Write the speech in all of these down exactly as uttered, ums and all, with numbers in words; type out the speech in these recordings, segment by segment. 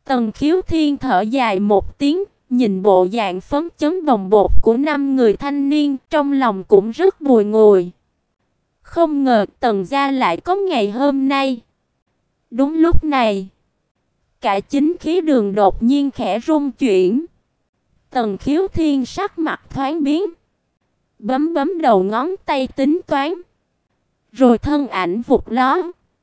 Tần Khiếu Thiên thở dài một tiếng, nhìn bộ dạng phấn chấn bồng bột của năm người thanh niên, trong lòng cũng rất bùi ngùi. Không ngờ Tần gia lại có ngày hôm nay. Đúng lúc này, cả chính khí đường đột nhiên khẽ rung chuyển. Tần Khiếu Thiên sắc mặt thoáng biến, bấm bấm đầu ngón tay tính toán, rồi thân ảnh vụt ló,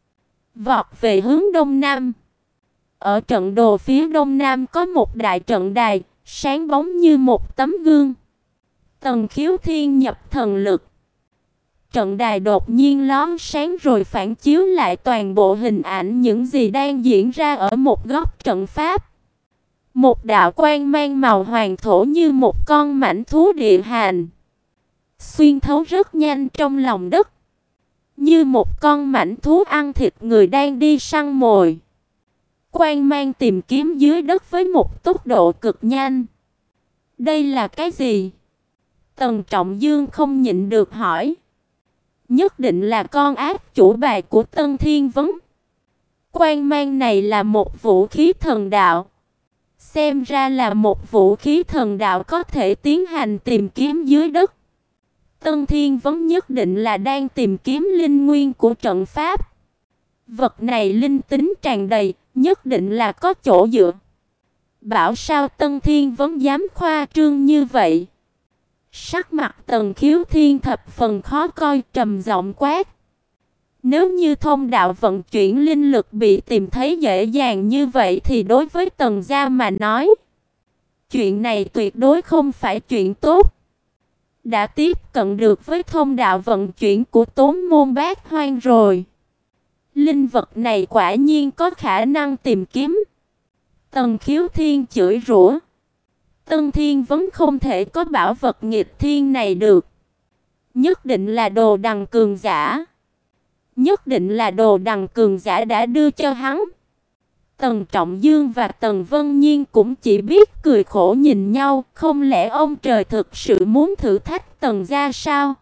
vọt về hướng đông nam. Ở trận đồ phía đông nam có một đại trận đài, sáng bóng như một tấm gương. Tần Khiếu Thiên nhập thần lực, trận đài đột nhiên lóe sáng rồi phản chiếu lại toàn bộ hình ảnh những gì đang diễn ra ở một góc trận pháp. Một đạo quang mang màu hoàng thổ như một con mãnh thú địa hành, xuyên thấu rất nhanh trong lòng đất, như một con mãnh thú ăn thịt người đang đi săn mồi. Quang mang tìm kiếm dưới đất với một tốc độ cực nhanh. Đây là cái gì? Tần Trọng Dương không nhịn được hỏi. Nhất định là con ác chủ bài của Tân Thiên Vấn. Quang mang này là một vũ khí thần đạo. Xem ra là một vũ khí thần đạo có thể tiến hành tìm kiếm dưới đất. Tân Thiên Vấn nhất định là đang tìm kiếm linh nguyên của trận pháp. Vật này linh tính tràn đầy, nhất định là có chỗ dựa. Bảo sao Tân Thiên Vấn dám khoa trương như vậy? Sắc mặt Tần Khiếu Thiên thập phần khó coi, trầm giọng quát. Nếu như thông đạo vận chuyển linh lực bị tìm thấy dễ dàng như vậy thì đối với Tần gia mà nói, chuyện này tuyệt đối không phải chuyện tốt. Đã tiếp cận được với thông đạo vận chuyển của Tốn Môn Bát Hoang rồi. Linh vật này quả nhiên có khả năng tìm kiếm. Tần Khiếu Thiên chửi rủa. Tân Thiên Vấn không thể có bảo vật nghịch thiên này được. Nhất định là đồ đằng cường giả. Nhất định là đồ đằng cường giả đã đưa cho hắn. Tần Trọng Dương và Tần Vân Nhiên cũng chỉ biết cười khổ nhìn nhau. Không lẽ ông trời thực sự muốn thử thách Tần gia sao?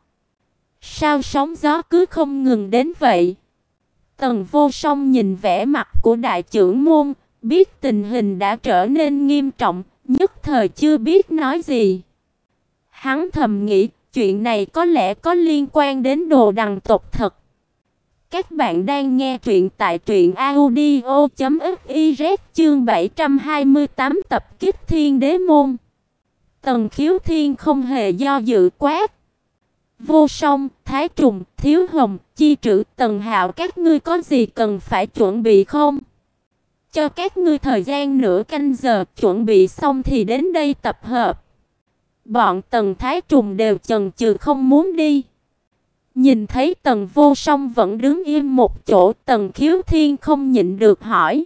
Sao sóng gió cứ không ngừng đến vậy? Tần Vô Song nhìn vẻ mặt của đại trưởng môn, biết tình hình đã trở nên nghiêm trọng, nhất thời chưa biết nói gì. Hắn thầm nghĩ, chuyện này có lẽ có liên quan đến đồ đằng tộc thật. Các bạn đang nghe truyện tại truyện audio chấm fiz chương bảy trăm hai mươi tám tập Kích Thiên Đế Môn. Tần Khiếu Thiên không hề do dự quát. Vô Song, Thái Trùng, Thiếu Hồng, Chi Trữ, Tần Hạo các ngươi có gì cần phải chuẩn bị không? Cho các ngươi thời gian nửa canh giờ, chuẩn bị xong thì đến đây tập hợp. Bọn Tần Thái Trùng đều chần chừ không muốn đi. Nhìn thấy Tần Vô Song vẫn đứng im một chỗ, Tần Khiếu Thiên không nhịn được hỏi.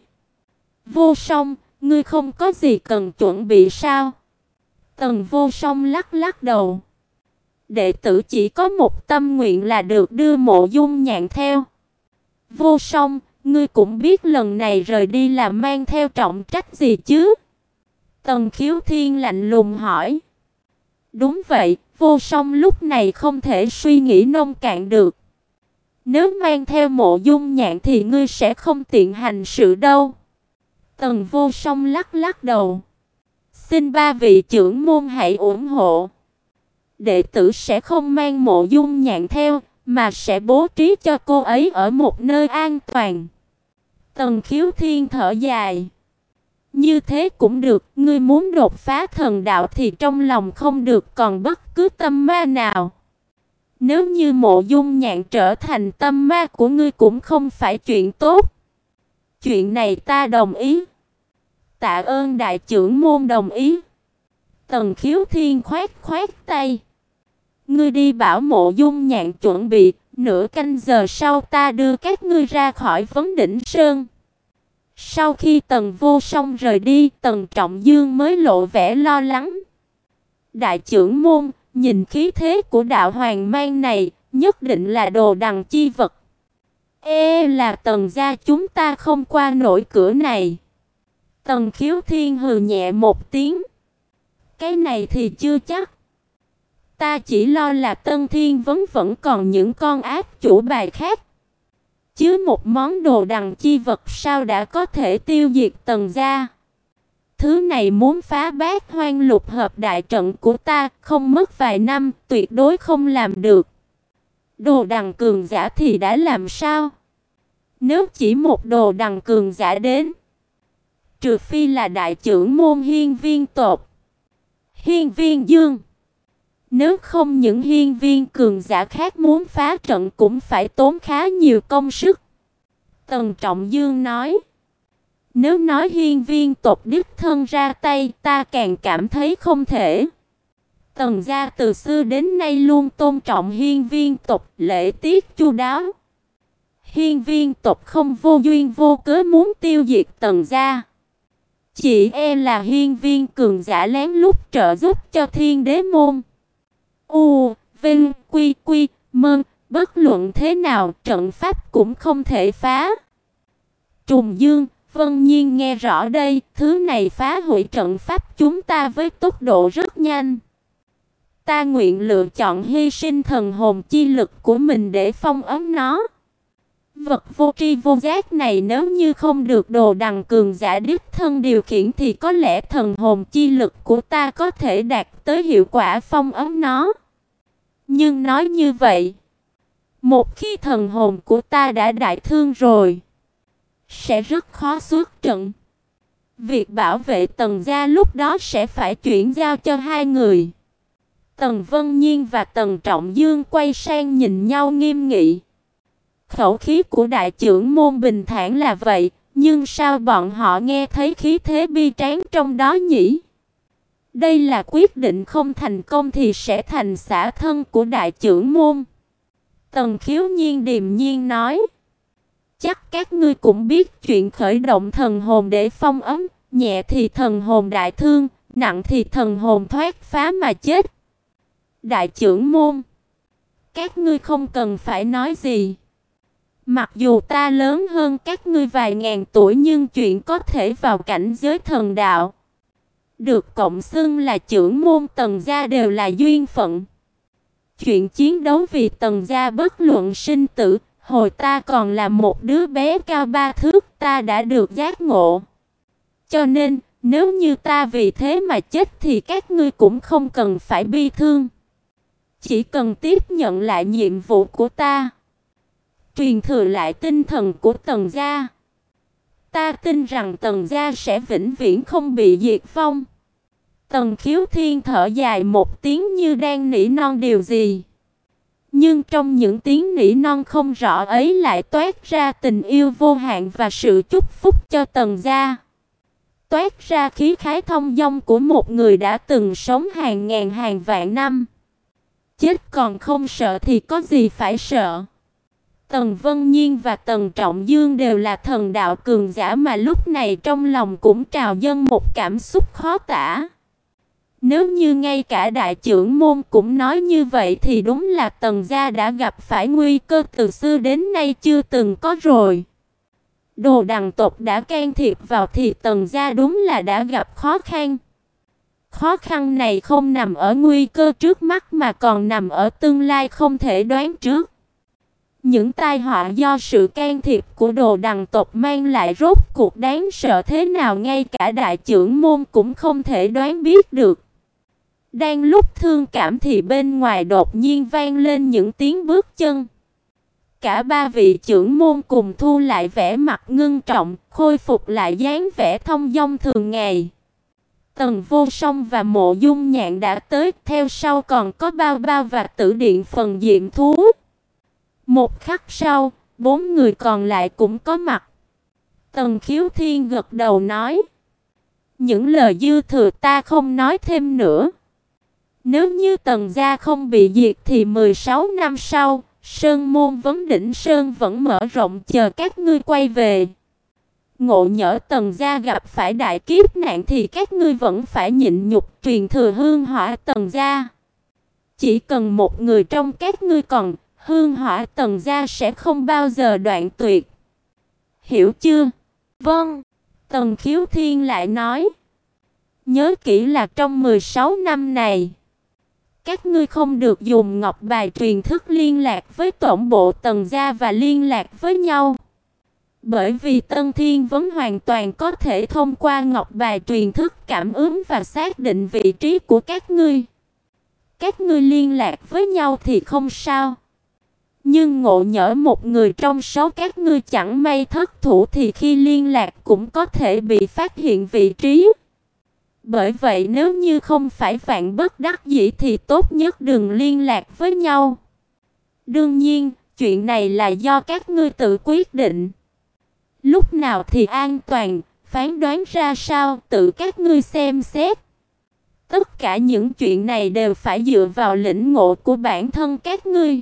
Vô Song, ngươi không có gì cần chuẩn bị sao? Tần Vô Song lắc lắc đầu. Đệ tử chỉ có một tâm nguyện là được đưa Mộ Dung Nhạn theo. Vô Song, ngươi cũng biết lần này rời đi là mang theo trọng trách gì chứ? Tần Khiếu Thiên lạnh lùng hỏi. Đúng vậy, Vô Song lúc này không thể suy nghĩ nông cạn được. Nếu mang theo Mộ Dung Nhạn thì ngươi sẽ không tiện hành sự đâu. Tần Vô Song lắc lắc đầu. Xin ba vị trưởng môn hãy ủng hộ. Đệ tử sẽ không mang Mộ Dung Nhạn theo, mà sẽ bố trí cho cô ấy ở một nơi an toàn. Tần Khiếu Thiên thở dài. Như thế cũng được, ngươi muốn đột phá thần đạo thì trong lòng không được còn bất cứ tâm ma nào. Nếu như Mộ Dung Nhạn trở thành tâm ma của ngươi cũng không phải chuyện tốt. Chuyện này ta đồng ý. Tạ ơn đại trưởng môn đồng ý. Tần Khiếu Thiên khoát khoát tay. Ngươi đi bảo Mộ Dung Nhạn chuẩn bị, nửa canh giờ sau ta đưa các ngươi ra khỏi Vấn Đỉnh Sơn. Sau khi Tần Vô Song rời đi, Tần Trọng Dương mới lộ vẻ lo lắng. Đại trưởng môn, nhìn khí thế của đạo hoàng mang này, nhất định là đồ đằng chi vật. Ê là Tần gia chúng ta không qua nổi cửa này. Tần Khiếu Thiên hừ nhẹ một tiếng. Cái này thì chưa chắc. Ta chỉ lo là Tân Thiên Vấn vẫn còn những con ác chủ bài khác. Chứ một món đồ đằng chi vật sao đã có thể tiêu diệt Tần gia. Thứ này muốn phá Bát Hoang Lục hợp đại trận của ta, không mất vài năm, tuyệt đối không làm được. Đồ đằng cường giả thì đã làm sao? Nếu chỉ một đồ đằng cường giả đến, trừ phi là đại trưởng môn Hiên Viên tộc, Hiên Viên Dương. Nếu không những hiên viên cường giả khác muốn phá trận cũng phải tốn khá nhiều công sức. Tần Trọng Dương nói, nếu nói hiên viên tộc đích thân ra tay, ta càng cảm thấy không thể. Tần gia từ xưa đến nay luôn tôn trọng hiên viên tộc, lễ tiết chu đáo. Hiên viên tộc không vô duyên vô cớ muốn tiêu diệt Tần gia. Chỉ e là hiên viên cường giả lén lút trợ giúp cho Thiên Đế môn. U, Vinh, Quy, Quy, Mơn, bất luận thế nào trận pháp cũng không thể phá. Trùng Dương, Vân Nhiên nghe rõ đây, thứ này phá hủy trận pháp chúng ta với tốc độ rất nhanh. Ta nguyện lựa chọn hy sinh thần hồn chi lực của mình để phong ấn nó. Vật vô tri vô giác này nếu như không được đồ đằng cường giả đích thân điều khiển thì có lẽ thần hồn chi lực của ta có thể đạt tới hiệu quả phong ấn nó. Nhưng nói như vậy, một khi thần hồn của ta đã đại thương rồi, sẽ rất khó xuất trận. Việc bảo vệ Tần gia lúc đó sẽ phải chuyển giao cho hai người. Tần Vân Nhiên và Tần Trọng Dương quay sang nhìn nhau nghiêm nghị. Khẩu khí của đại trưởng môn bình thản là vậy, nhưng sao bọn họ nghe thấy khí thế bi tráng trong đó nhỉ? Đây là quyết định không thành công thì sẽ thành xả thân của đại trưởng môn. Tần Khiếu Nhiên điềm nhiên nói, chắc các ngươi cũng biết chuyện khởi động thần hồn để phong ấn, nhẹ thì thần hồn đại thương, nặng thì thần hồn thoát phá mà chết. Đại trưởng môn, các ngươi không cần phải nói gì. Mặc dù ta lớn hơn các ngươi vài ngàn tuổi nhưng chuyện có thể vào cảnh giới thần đạo, được cộng xưng là trưởng môn Tần gia đều là duyên phận. Chuyện chiến đấu vì Tần gia bất luận sinh tử, hồi ta còn là một đứa bé cao ba thước ta đã được giác ngộ. Cho nên, nếu như ta vì thế mà chết thì các ngươi cũng không cần phải bi thương. Chỉ cần tiếp nhận lại nhiệm vụ của ta, truyền thừa lại tinh thần của Tần gia. Ta tin rằng Tần gia sẽ vĩnh viễn không bị diệt vong. Tần Khiếu Thiên thở dài một tiếng như đang nỉ non điều gì. Nhưng trong những tiếng nỉ non không rõ ấy lại toát ra tình yêu vô hạn và sự chúc phúc cho Tần gia. Toát ra khí khái thông dong của một người đã từng sống hàng ngàn hàng vạn năm. Chết còn không sợ thì có gì phải sợ. Tần Vân Nhiên và Tần Trọng Dương đều là thần đạo cường giả mà lúc này trong lòng cũng trào dâng một cảm xúc khó tả. Nếu như ngay cả đại trưởng môn cũng nói như vậy thì đúng là Tần gia đã gặp phải nguy cơ từ xưa đến nay chưa từng có rồi. Đồ đằng tộc đã can thiệp vào thì Tần gia đúng là đã gặp khó khăn. Khó khăn này không nằm ở nguy cơ trước mắt mà còn nằm ở tương lai không thể đoán trước. Những tai họa do sự can thiệp của đồ đằng tộc mang lại rốt cuộc đáng sợ thế nào ngay cả đại trưởng môn cũng không thể đoán biết được. Đang lúc thương cảm thì bên ngoài đột nhiên vang lên những tiếng bước chân. Cả ba vị trưởng môn cùng thu lại vẻ mặt ngưng trọng, khôi phục lại dáng vẻ thông dong thường ngày. Tần Vô Song và Mộ Dung Nhạn đã tới, theo sau còn có Bao Bao và Tử Điện Phần Diệm Thú. Một khắc sau, bốn người còn lại cũng có mặt. Tần Khiếu Thiên gật đầu nói, những lời dư thừa ta không nói thêm nữa. Nếu như Tần gia không bị diệt thì mười sáu năm sau, Sơn môn Vấn Đỉnh Sơn vẫn mở rộng chờ các ngươi quay về. Ngộ nhỡ Tần gia gặp phải đại kiếp nạn thì các ngươi vẫn phải nhịn nhục truyền thừa hương hỏa Tần gia. Chỉ cần một người trong các ngươi còn, hương hỏa Tần gia sẽ không bao giờ đoạn tuyệt. Hiểu chưa? Vâng. Tần Khiếu Thiên lại nói, nhớ kỹ là trong mười sáu năm này, các ngươi không được dùng ngọc bài truyền thức liên lạc với tổng bộ Tần gia và liên lạc với nhau. Bởi vì Tân Thiên Vấn hoàn toàn có thể thông qua ngọc bài truyền thức cảm ứng và xác định vị trí của các ngươi. Các ngươi liên lạc với nhau thì không sao. Nhưng ngộ nhỡ một người trong số các ngươi chẳng may thất thủ thì khi liên lạc cũng có thể bị phát hiện vị trí. Bởi vậy nếu như không phải vạn bất đắc dĩ thì tốt nhất đừng liên lạc với nhau. Đương nhiên, chuyện này là do các ngươi tự quyết định. Lúc nào thì an toàn, phán đoán ra sao tự các ngươi xem xét. Tất cả những chuyện này đều phải dựa vào lĩnh ngộ của bản thân các ngươi.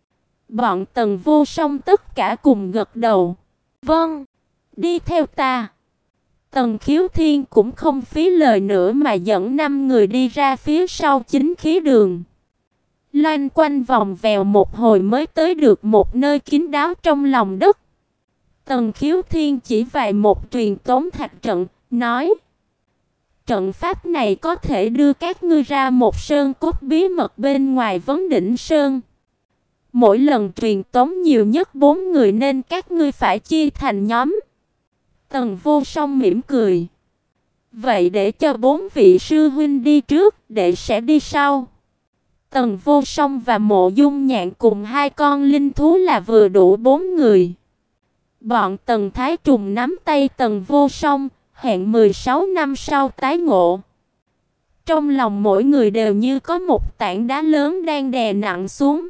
Bọn Tần Vô Song tất cả cùng gật đầu. Vâng, đi theo ta. Tần Khiếu Thiên cũng không phí lời nữa mà dẫn năm người đi ra phía sau chính khí đường. Loanh quanh vòng vèo một hồi mới tới được một nơi kín đáo trong lòng đất. Tần Khiếu Thiên chỉ vài một truyền tống thạch trận, nói: trận pháp này có thể đưa các ngươi ra một sơn cốt bí mật bên ngoài vấn đỉnh sơn. Mỗi lần truyền tống nhiều nhất bốn người nên các ngươi phải chia thành nhóm. Tần Vô Song mỉm cười. Vậy để cho bốn vị sư huynh đi trước, đệ sẽ đi sau. Tần Vô Song và Mộ Dung Nhạn cùng hai con linh thú là vừa đủ bốn người. Bọn Tần Thái Trùng nắm tay Tần Vô Song, hẹn mười sáu năm sau tái ngộ. Trong lòng mỗi người đều như có một tảng đá lớn đang đè nặng xuống.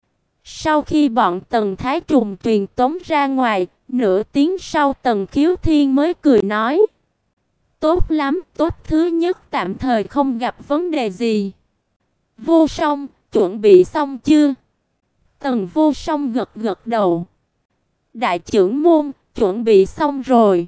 Sau khi bọn Tần Thái Trùng truyền tống ra ngoài, nửa tiếng sau Tần Khiếu Thiên mới cười nói: tốt lắm, tốt thứ nhất tạm thời không gặp vấn đề gì. Vô Song, chuẩn bị xong chưa? Tần Vô Song gật gật đầu. Đại trưởng môn, chuẩn bị xong rồi.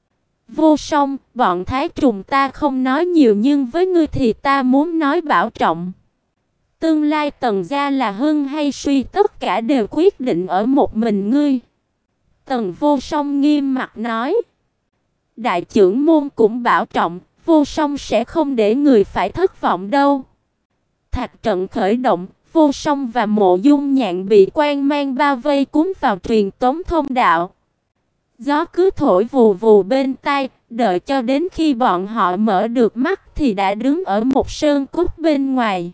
Vô Song, bọn Thái Trùng ta không nói nhiều nhưng với ngươi thì ta muốn nói bảo trọng. Tương lai Tần gia là hưng hay suy tất cả đều quyết định ở một mình ngươi. Tần Vô Song nghiêm mặt nói. Đại trưởng môn cũng bảo trọng, Vô Song sẽ không để người phải thất vọng đâu. Thạch trận khởi động, Vô Song và Mộ Dung Nhạn bị quang mang bao vây cuốn vào truyền tống thông đạo. Gió cứ thổi vù vù bên tai, đợi cho đến khi bọn họ mở được mắt thì đã đứng ở một sơn cốt bên ngoài.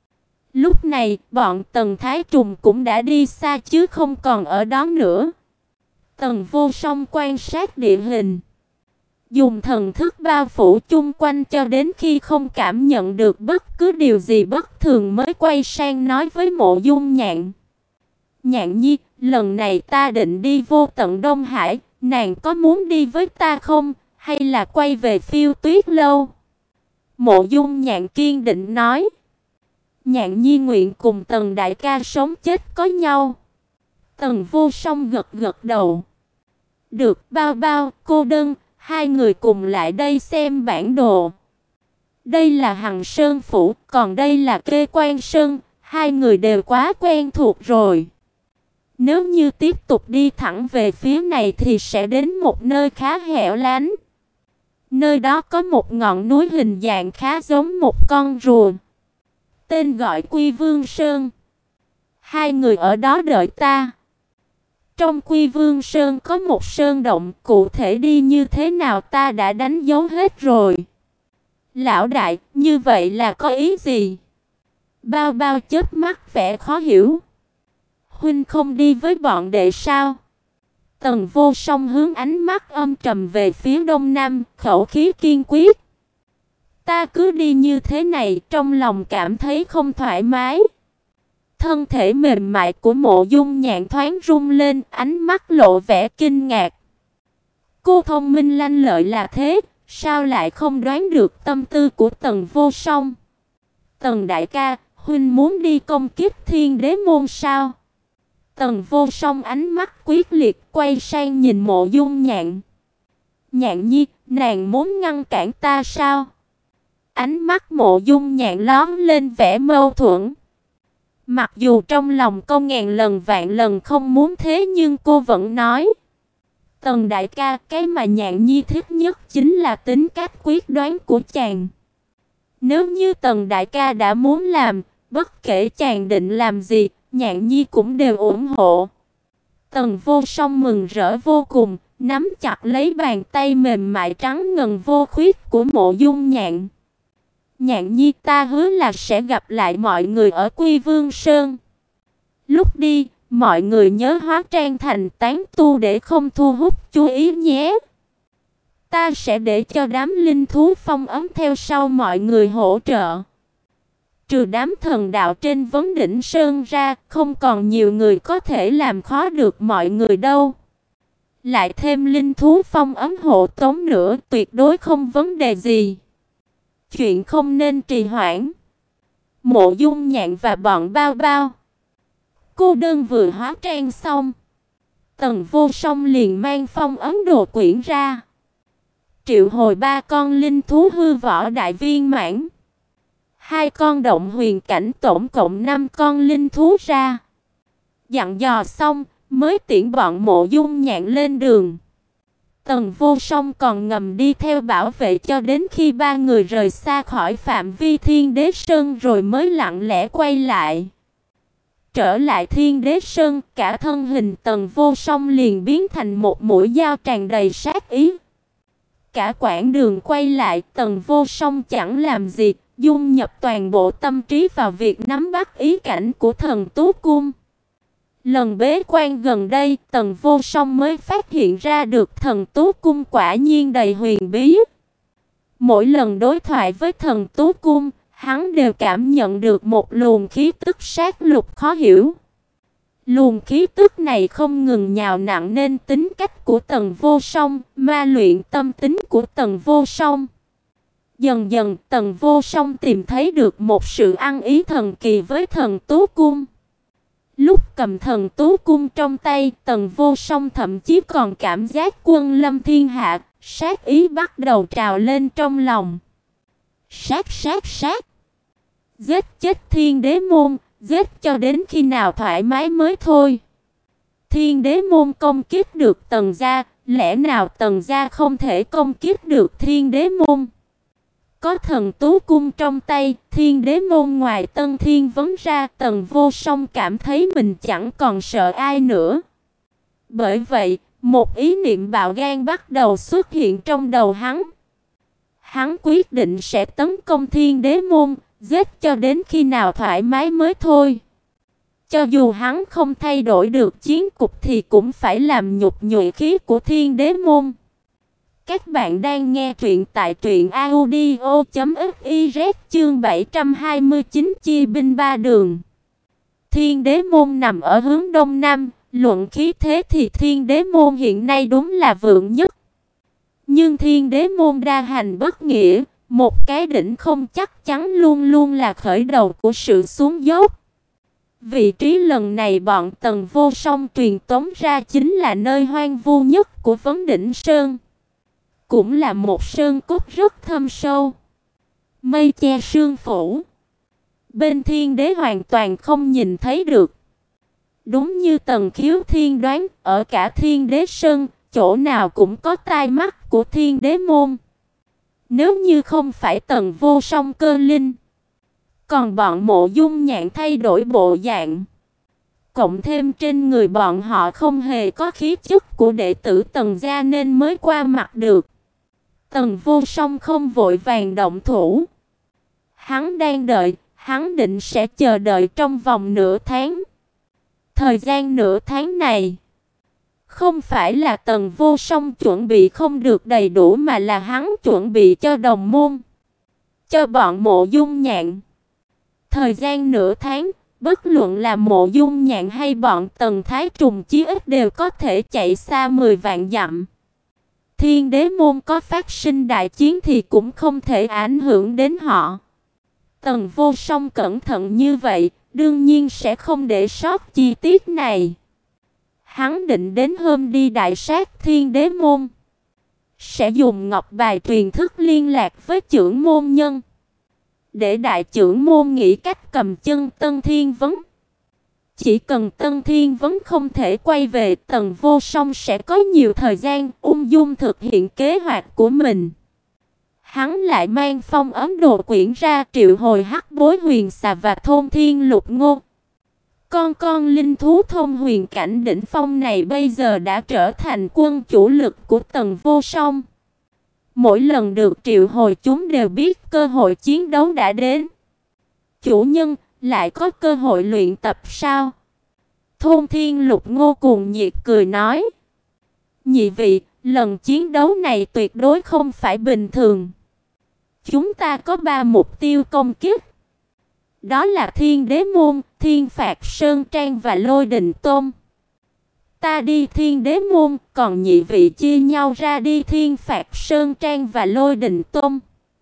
Lúc này, bọn Tần Thái Trùng cũng đã đi xa chứ không còn ở đó nữa. Tần Vô Song quan sát địa hình, dùng thần thức bao phủ chung quanh cho đến khi không cảm nhận được bất cứ điều gì bất thường mới quay sang nói với Mộ Dung Nhạn. Nhạn nhi, lần này ta định đi vô tận Đông Hải, nàng có muốn đi với ta không, hay là quay về Phiêu Tuyết lâu? Mộ Dung Nhạn kiên định nói. Nhạn nhi nguyện cùng Tần đại ca sống chết có nhau. Tần Vô Song gật gật đầu. Được, Bao Bao, Cô Đơn, hai người cùng lại đây xem bản đồ. Đây là Hằng Sơn Phủ, còn đây là Kê Quan Sơn, hai người đều quá quen thuộc rồi. Nếu như tiếp tục đi thẳng về phía này thì sẽ đến một nơi khá hẻo lánh. Nơi đó có một ngọn núi hình dạng khá giống một con rùa, tên gọi Quy Vương Sơn. Hai người ở đó đợi ta. Trong Quy Vương Sơn có một sơn động, cụ thể đi như thế nào ta đã đánh dấu hết rồi. Lão đại, như vậy là có ý gì? Bao Bao chớp mắt vẻ khó hiểu. Huynh không đi với bọn đệ sao? Tần Vô Song hướng ánh mắt âm trầm về phía đông nam, khẩu khí kiên quyết. Ta cứ đi như thế này, trong lòng cảm thấy không thoải mái. Thân thể mềm mại của Mộ Dung Nhạn thoáng rung lên, ánh mắt lộ vẻ kinh ngạc. Cô thông minh lanh lợi là thế, sao lại không đoán được tâm tư của Tần Vô Song? Tần đại ca, huynh muốn đi công kích Thiên Đế môn sao? Tần Vô Song ánh mắt quyết liệt quay sang nhìn Mộ Dung Nhạn. Nhạn nhi, nàng muốn ngăn cản ta sao? Ánh mắt Mộ Dung Nhạn lóe lên vẻ mâu thuẫn. Mặc dù trong lòng cô ngàn lần vạn lần không muốn thế nhưng cô vẫn nói. Tần đại ca, cái mà Nhạn nhi thích nhất chính là tính cách quyết đoán của chàng. Nếu như Tần đại ca đã muốn làm, bất kể chàng định làm gì, Nhạn nhi cũng đều ủng hộ. Tần Vô Song mừng rỡ vô cùng, nắm chặt lấy bàn tay mềm mại trắng ngần vô khuyết của Mộ Dung Nhạn. Nhạn nhi, ta hứa là sẽ gặp lại mọi người ở Quy Vương Sơn. Lúc đi, mọi người nhớ hóa trang thành tán tu để không thu hút chú ý nhé. Ta sẽ để cho đám linh thú phong ấn theo sau mọi người hỗ trợ. Trừ đám thần đạo trên vấn đỉnh sơn ra, không còn nhiều người có thể làm khó được mọi người đâu. Lại thêm linh thú phong ấn hộ tống nữa, tuyệt đối không vấn đề gì. Chuyện không nên trì hoãn. Mộ Dung Nhạn và bọn Bao Bao, cô đơn vừa hóa trang xong, Tần Vô Song liền mang phong ấn đồ quyển ra, triệu hồi ba con linh thú hư võ đại viên mãn, hai con động huyền cảnh, tổng cộng năm con linh thú ra. Dặn dò xong, mới tiễn bọn Mộ Dung Nhạn lên đường. Tần Vô Song còn ngầm đi theo bảo vệ cho đến khi ba người rời xa khỏi phạm vi Thiên Đế Sơn rồi mới lặng lẽ quay lại. Trở lại Thiên Đế Sơn, cả thân hình Tần Vô Song liền biến thành một mũi dao tràn đầy sát ý. Cả quãng đường quay lại, Tần Vô Song chẳng làm gì, dung nhập toàn bộ tâm trí vào việc nắm bắt ý cảnh của Thần Tú Cung. Lần bế quan gần đây, Tần Vô Song mới phát hiện ra được Thần Tú Cung quả nhiên đầy huyền bí. Mỗi lần đối thoại với Thần Tú Cung, hắn đều cảm nhận được một luồng khí tức sát lục khó hiểu. Luồng khí tức này không ngừng nhào nặng nên tính cách của Tần Vô Song, ma luyện tâm tính của Tần Vô Song. Dần dần, Tần Vô Song tìm thấy được một sự ăn ý thần kỳ với Thần Tú Cung. Lúc cầm Thần Tú Cung trong tay, Tần Vô Song thậm chí còn cảm giác quân lâm thiên hạ, sát ý bắt đầu trào lên trong lòng. Sát sát sát. Giết chết Thiên Đế môn, giết cho đến khi nào thoải mái mới thôi. Thiên Đế môn công kích được Tần gia, lẽ nào Tần gia không thể công kích được Thiên Đế môn? Có Thần Tú Cung trong tay, Thiên Đế môn ngoài Tân Thiên vấn ra, Tần Vô Song cảm thấy mình chẳng còn sợ ai nữa. Bởi vậy, một ý niệm bạo gan bắt đầu xuất hiện trong đầu hắn. Hắn quyết định sẽ tấn công Thiên Đế môn, giết cho đến khi nào thoải mái mới thôi. Cho dù hắn không thay đổi được chiến cục thì cũng phải làm nhục nhụy khí của Thiên Đế môn. Các bạn đang nghe truyện tại truyện audio chấm fiz chương bảy trăm hai mươi chín chia binh ba đường. Thiên Đế môn nằm ở hướng đông nam, luận khí thế thì Thiên Đế môn hiện nay đúng là vượng nhất. Nhưng Thiên Đế môn đa hành bất nghĩa, một cái đỉnh không chắc chắn luôn luôn là khởi đầu của sự xuống dốc. Vị trí lần này bọn Tần Vô Song truyền tống ra chính là nơi hoang vu nhất của Vấn Đỉnh Sơn. Cũng là một sơn cốt rất thâm sâu, mây che sương phủ. Bên Thiên Đế hoàn toàn không nhìn thấy được. Đúng như Tần Khiếu Thiên đoán, ở cả Thiên Đế Sơn, chỗ nào cũng có tai mắt của Thiên Đế môn. Nếu như không phải Tần Vô Song cơ linh, còn bọn Mộ Dung Nhạn thay đổi bộ dạng, cộng thêm trên người bọn họ không hề có khí chất của đệ tử Tần gia nên mới qua mặt được. Tần Vô Song không vội vàng động thủ. Hắn đang đợi, hắn định sẽ chờ đợi trong vòng nửa tháng. Thời gian nửa tháng này, không phải là Tần Vô Song chuẩn bị không được đầy đủ mà là hắn chuẩn bị cho đồng môn, cho bọn Mộ Dung Nhạn. Thời gian nửa tháng, bất luận là Mộ Dung Nhạn hay bọn Tần Thái Trùng chí ít đều có thể chạy xa mười vạn dặm. Thiên Đế môn có phát sinh đại chiến thì cũng không thể ảnh hưởng đến họ. Tần Vô Song cẩn thận như vậy, đương nhiên sẽ không để sót chi tiết này. Hắn định đến hôm đi đại sát Thiên Đế môn, sẽ dùng ngọc bài truyền thức liên lạc với trưởng môn nhân, để đại trưởng môn nghĩ cách cầm chân Tân Thiên Vấn. Chỉ cần Tân Thiên Vấn không thể quay về, Tần Vô Song sẽ có nhiều thời gian ung dung thực hiện kế hoạch của mình. Hắn lại mang phong ấn đồ quyển ra, triệu hồi hắc bối huyền xà và thôn thiên lục ngô. Con con linh thú thông huyền cảnh đỉnh phong này bây giờ đã trở thành quân chủ lực của Tần Vô Song. Mỗi lần được triệu hồi chúng đều biết cơ hội chiến đấu đã đến. Chủ nhân, lại có cơ hội luyện tập sao? Thôn Thiên Lục Ngô cuồng nhiệt cười nói. Nhị vị, lần chiến đấu này tuyệt đối không phải bình thường. Chúng ta có ba mục tiêu công kích. Đó là Thiên Đế Môn, Thiên Phạt Sơn Trang và Lôi Đình Tôn. Ta đi Thiên Đế Môn, còn nhị vị chia nhau ra đi Thiên Phạt Sơn Trang và Lôi Đình Tôn.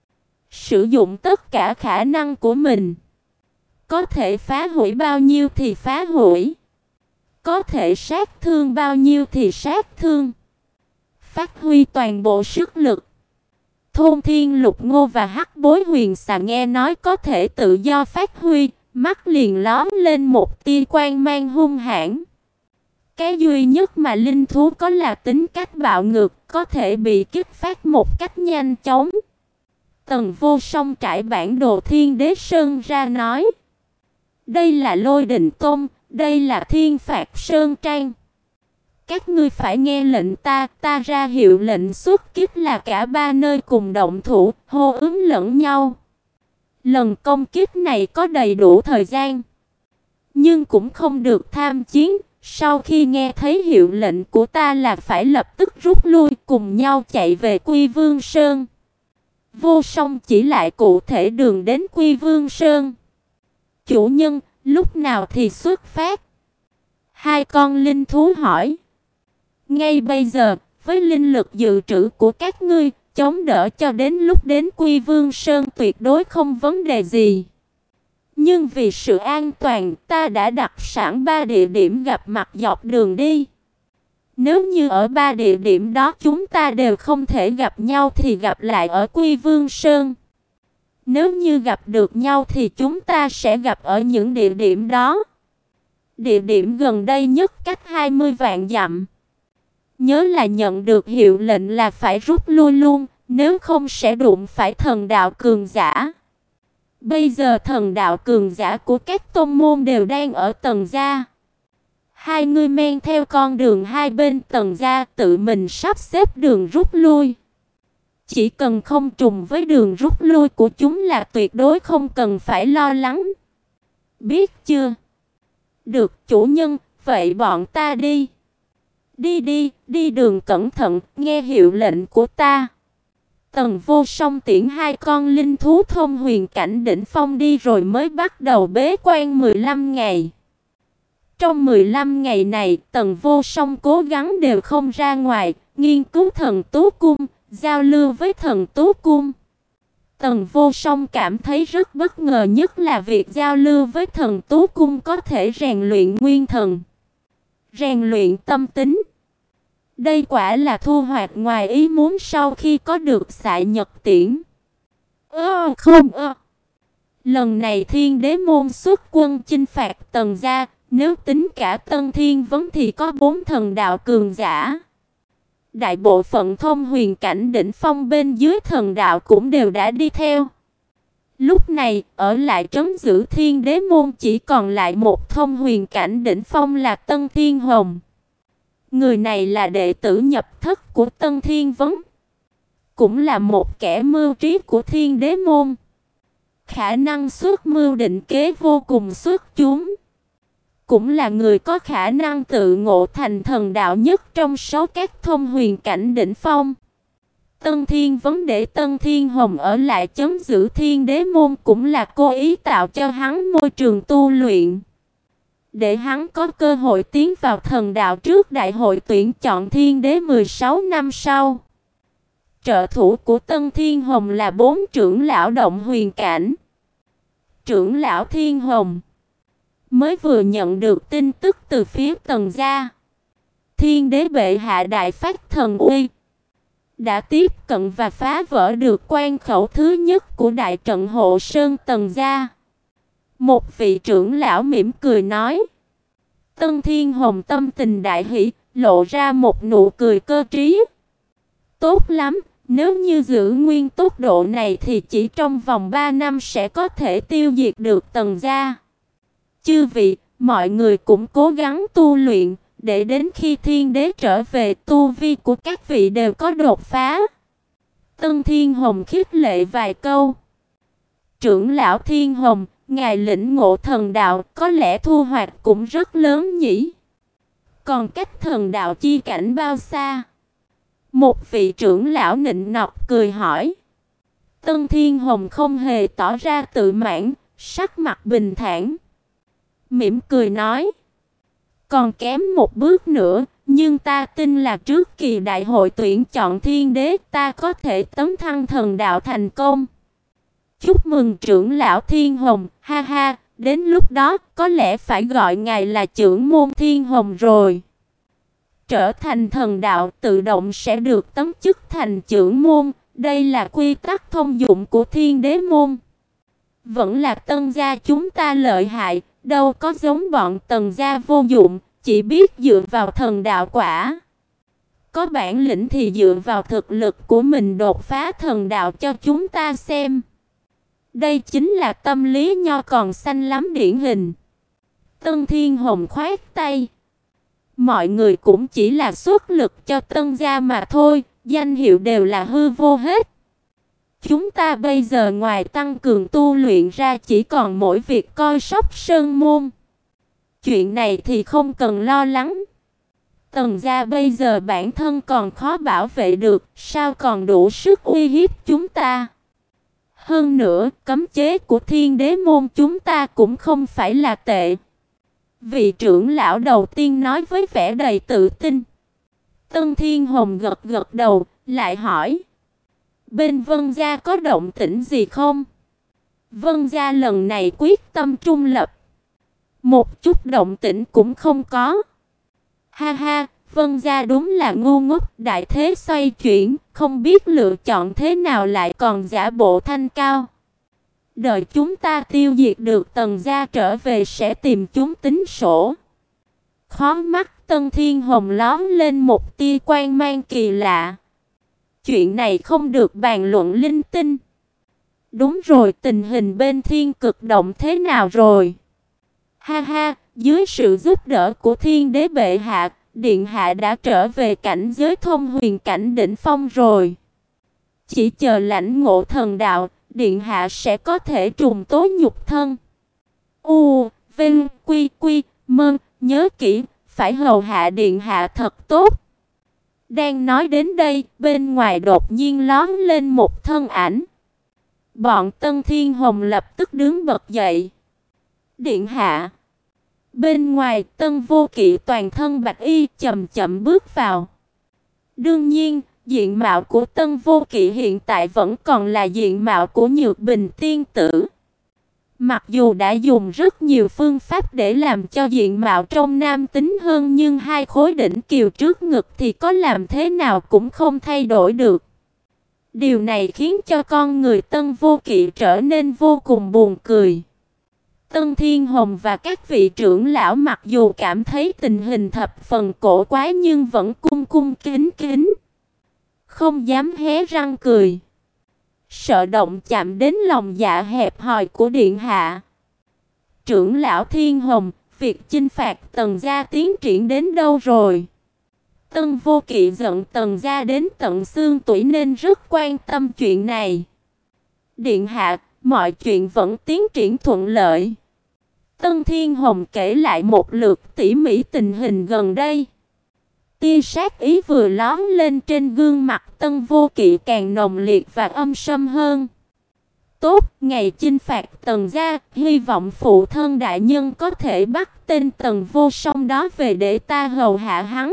Sử dụng tất cả khả năng của mình. Có thể phá hủy bao nhiêu thì phá hủy. Có thể sát thương bao nhiêu thì sát thương. Phát huy toàn bộ sức lực. Thôn Thiên Lục Ngô và Hắc Bối Huyền Xà nghe nói có thể tự do phát huy, mắt liền lóe lên một tia quang mang hung hãn. Cái duy nhất mà linh thú có là tính cách bạo ngược, có thể bị kích phát một cách nhanh chóng. Tần Vô Song trải bản đồ Thiên Đế Sơn ra nói. Đây là Lôi Đình Tôn, đây là Thiên Phạt Sơn Trang. Các ngươi phải nghe lệnh ta, ta ra hiệu lệnh xuất kích là cả ba nơi cùng động thủ, hô ứng lẫn nhau. Lần công kích này có đầy đủ thời gian, nhưng cũng không được tham chiến. Sau khi nghe thấy hiệu lệnh của ta là phải lập tức rút lui, cùng nhau chạy về Quy Vương Sơn. Vô Song chỉ lại cụ thể đường đến Quy Vương Sơn. Chủ nhân, lúc nào thì xuất phát? Hai con linh thú hỏi. Ngay bây giờ, với linh lực dự trữ của các ngươi, chống đỡ cho đến lúc đến Quy Vương Sơn tuyệt đối không vấn đề gì. Nhưng vì sự an toàn, ta đã đặt sẵn ba địa điểm gặp mặt dọc đường đi. Nếu như ở ba địa điểm đó chúng ta đều không thể gặp nhau thì gặp lại ở Quy Vương Sơn. Nếu như gặp được nhau thì chúng ta sẽ gặp ở những địa điểm đó. Địa điểm gần đây nhất cách hai mươi vạn dặm. Nhớ là nhận được hiệu lệnh là phải rút lui luôn, nếu không sẽ đụng phải thần đạo cường giả. Bây giờ thần đạo cường giả của các tôn môn đều đang ở Tần gia. Hai người men theo con đường hai bên Tần gia tự mình sắp xếp đường rút lui. Chỉ cần không trùng với đường rút lui của chúng là tuyệt đối không cần phải lo lắng. Biết chưa? Được chủ nhân, vậy bọn ta đi. Đi đi, đi đường cẩn thận, nghe hiệu lệnh của ta. Tần Vô Song tiễn hai con linh thú thông huyền cảnh đỉnh phong đi rồi mới bắt đầu bế quan mười lăm ngày. Trong mười lăm ngày này, Tần Vô Song cố gắng đều không ra ngoài, nghiên cứu thần tú cung, giao lưu với thần tú cung. Tần Vô Song cảm thấy rất bất ngờ, nhất là việc giao lưu với thần tú cung có thể rèn luyện nguyên thần, rèn luyện tâm tính. Đây quả là thu hoạch ngoài ý muốn sau khi có được xạ nhật tiễn. Ơ không ơ. Lần này Thiên Đế môn xuất quân chinh phạt Tần gia, nếu tính cả Tân Thiên Vấn thì có bốn thần đạo cường giả. Đại bộ phận thông huyền cảnh đỉnh phong bên dưới thần đạo cũng đều đã đi theo. Lúc này, ở lại trấn giữ Thiên Đế môn chỉ còn lại một thông huyền cảnh đỉnh phong là Tân Thiên Hồng. Người này là đệ tử nhập thất của Tân Thiên Vấn, cũng là một kẻ mưu trí của Thiên Đế môn. Khả năng xuất mưu định kế vô cùng xuất chúng, cũng là người có khả năng tự ngộ thành thần đạo nhất trong số các thông huyền cảnh đỉnh phong. Tân Thiên Vấn để Tân Thiên Hồng ở lại chấn giữ Thiên Đế môn cũng là cố ý tạo cho hắn môi trường tu luyện, để hắn có cơ hội tiến vào thần đạo trước đại hội tuyển chọn Thiên Đế mười sáu năm sau. Trợ thủ của Tân Thiên Hồng là bốn trưởng lão động huyền cảnh. Trưởng lão Thiên Hồng mới vừa nhận được tin tức từ phía Tần gia. Thiên Đế bệ hạ đại phát thần uy, đã tiếp cận và phá vỡ được quan khẩu thứ nhất của đại trận hộ sơn Tần gia. Một vị trưởng lão mỉm cười nói. Tân Thiên Hồng tâm tình đại hỷ, lộ ra một nụ cười cơ trí. Tốt lắm, nếu như giữ nguyên tốc độ này thì chỉ trong vòng ba năm sẽ có thể tiêu diệt được Tần gia. Chư vị, Mọi người cũng cố gắng tu luyện, để đến khi thiên đế trở về, tu vi của các vị đều có đột phá. Tân Thiên Hồng khích lệ vài câu. Trưởng lão Thiên Hồng, ngài lĩnh ngộ thần đạo, có lẽ thu hoạch cũng rất lớn nhỉ? Còn cách thần đạo chi cảnh bao xa? Một vị trưởng lão nịnh nọt cười hỏi. Tân Thiên Hồng không hề tỏ ra tự mãn, sắc mặt bình thản, mỉm cười nói: còn kém một bước nữa, nhưng ta tin là trước kỳ đại hội tuyển chọn thiên đế, ta có thể tấn thăng thần đạo thành công. Chúc mừng trưởng lão Thiên Hồng, ha ha, đến lúc đó có lẽ phải gọi ngài là trưởng môn Thiên Hồng rồi. Trở thành thần đạo tự động sẽ được tấn chức thành trưởng môn, đây là quy tắc thông dụng của thiên đế môn. Vẫn là Tân gia chúng ta lợi hại, đâu có giống bọn Tần gia vô dụng, chỉ biết dựa vào thần đạo quả. Có bản lĩnh thì dựa vào thực lực của mình đột phá thần đạo cho chúng ta xem. Đây chính là tâm lý nho còn xanh lắm điển hình. Tân Thiên Hồng khoát tay. Mọi người cũng chỉ là xuất lực cho Tân gia mà thôi, danh hiệu đều là hư vô hết. Chúng ta bây giờ ngoài tăng cường tu luyện ra chỉ còn mỗi việc coi sóc sơn môn. Chuyện này thì không cần lo lắng. Tần gia bây giờ bản thân còn khó bảo vệ được, sao còn đủ sức uy hiếp chúng ta? Hơn nữa, cấm chế của thiên đế môn chúng ta cũng không phải là tệ. Vị trưởng lão đầu tiên nói với vẻ đầy tự tin. Tân Thiên Hồng gật gật đầu, lại hỏi. Bên Vân gia có động tĩnh gì không? Vân gia lần này quyết tâm trung lập. Một chút động tĩnh cũng không có. Ha ha, Vân gia đúng là ngu ngốc, đại thế xoay chuyển, không biết lựa chọn thế nào lại còn giả bộ thanh cao. Đợi chúng ta tiêu diệt được Tần gia trở về sẽ tìm chúng tính sổ. Khó mắt Tân Thiên Hồng lóe lên một tia quang mang kỳ lạ. Chuyện này không được bàn luận linh tinh. Đúng rồi, tình hình bên Thiên Cực Động thế nào rồi? Ha ha, dưới sự giúp đỡ của Thiên Đế bệ hạ, điện hạ đã trở về cảnh giới thông huyền cảnh đỉnh phong rồi. Chỉ chờ lãnh ngộ thần đạo, điện hạ sẽ có thể trùng tố nhục thân. U, Vinh, Quy, Quy, Mơ, nhớ kỹ, phải hầu hạ điện hạ thật tốt. Đang nói đến đây, bên ngoài đột nhiên lóe lên một thân ảnh. Bọn Tân Thiên Hồng lập tức đứng bật dậy. Điện hạ. Bên ngoài, Tân Vô Kỵ toàn thân bạch y chậm chậm bước vào. Đương nhiên, diện mạo của Tân Vô Kỵ hiện tại vẫn còn là diện mạo của Nhược Bình tiên tử. Mặc dù đã dùng rất nhiều phương pháp để làm cho diện mạo trông nam tính hơn, nhưng hai khối đỉnh kiều trước ngực thì có làm thế nào cũng không thay đổi được. Điều này khiến cho con người Tân Vô Kỵ trở nên vô cùng buồn cười. Tân Thiên Hồng và các vị trưởng lão mặc dù cảm thấy tình hình thập phần cổ quái nhưng vẫn cung cung kính kính, không dám hé răng cười, sợ động chạm đến lòng dạ hẹp hòi của điện hạ. Trưởng lão Thiên Hồng, việc chinh phạt Tần gia tiến triển đến đâu rồi? Tân Vô Kỵ giận Tần gia đến tận xương tủy nên rất quan tâm chuyện này. Điện hạ, mọi chuyện vẫn tiến triển thuận lợi. Tân Thiên Hồng kể lại một lượt tỉ mỉ tình hình gần đây. Tia sát ý vừa lóe lên trên gương mặt Tân Vô Kỵ càng nồng liệt và âm sâm hơn. Tốt, ngày chinh phạt Tần gia, hy vọng phụ thân đại nhân có thể bắt tên Tần Vô Song đó về để ta hầu hạ hắn.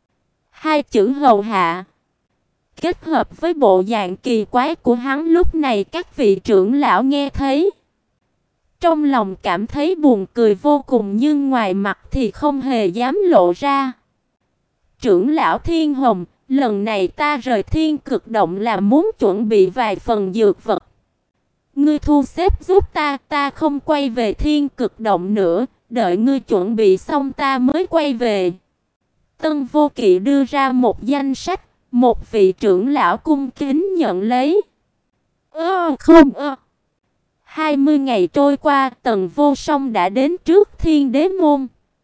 Hai chữ hầu hạ kết hợp với bộ dạng kỳ quái của hắn lúc này, các vị trưởng lão nghe thấy, trong lòng cảm thấy buồn cười vô cùng nhưng ngoài mặt thì không hề dám lộ ra. Trưởng lão Thiên Hồng, lần này ta rời Thiên Cực Động là muốn chuẩn bị vài phần dược vật. Ngươi thu xếp giúp ta, ta không quay về Thiên Cực Động nữa, đợi ngươi chuẩn bị xong ta mới quay về. Tân Vô Kỵ đưa ra một danh sách, một vị trưởng lão cung kính nhận lấy. Ơ không ơ. Hai mươi ngày trôi qua, Tần Vô Song đã đến trước Thiên Đế môn.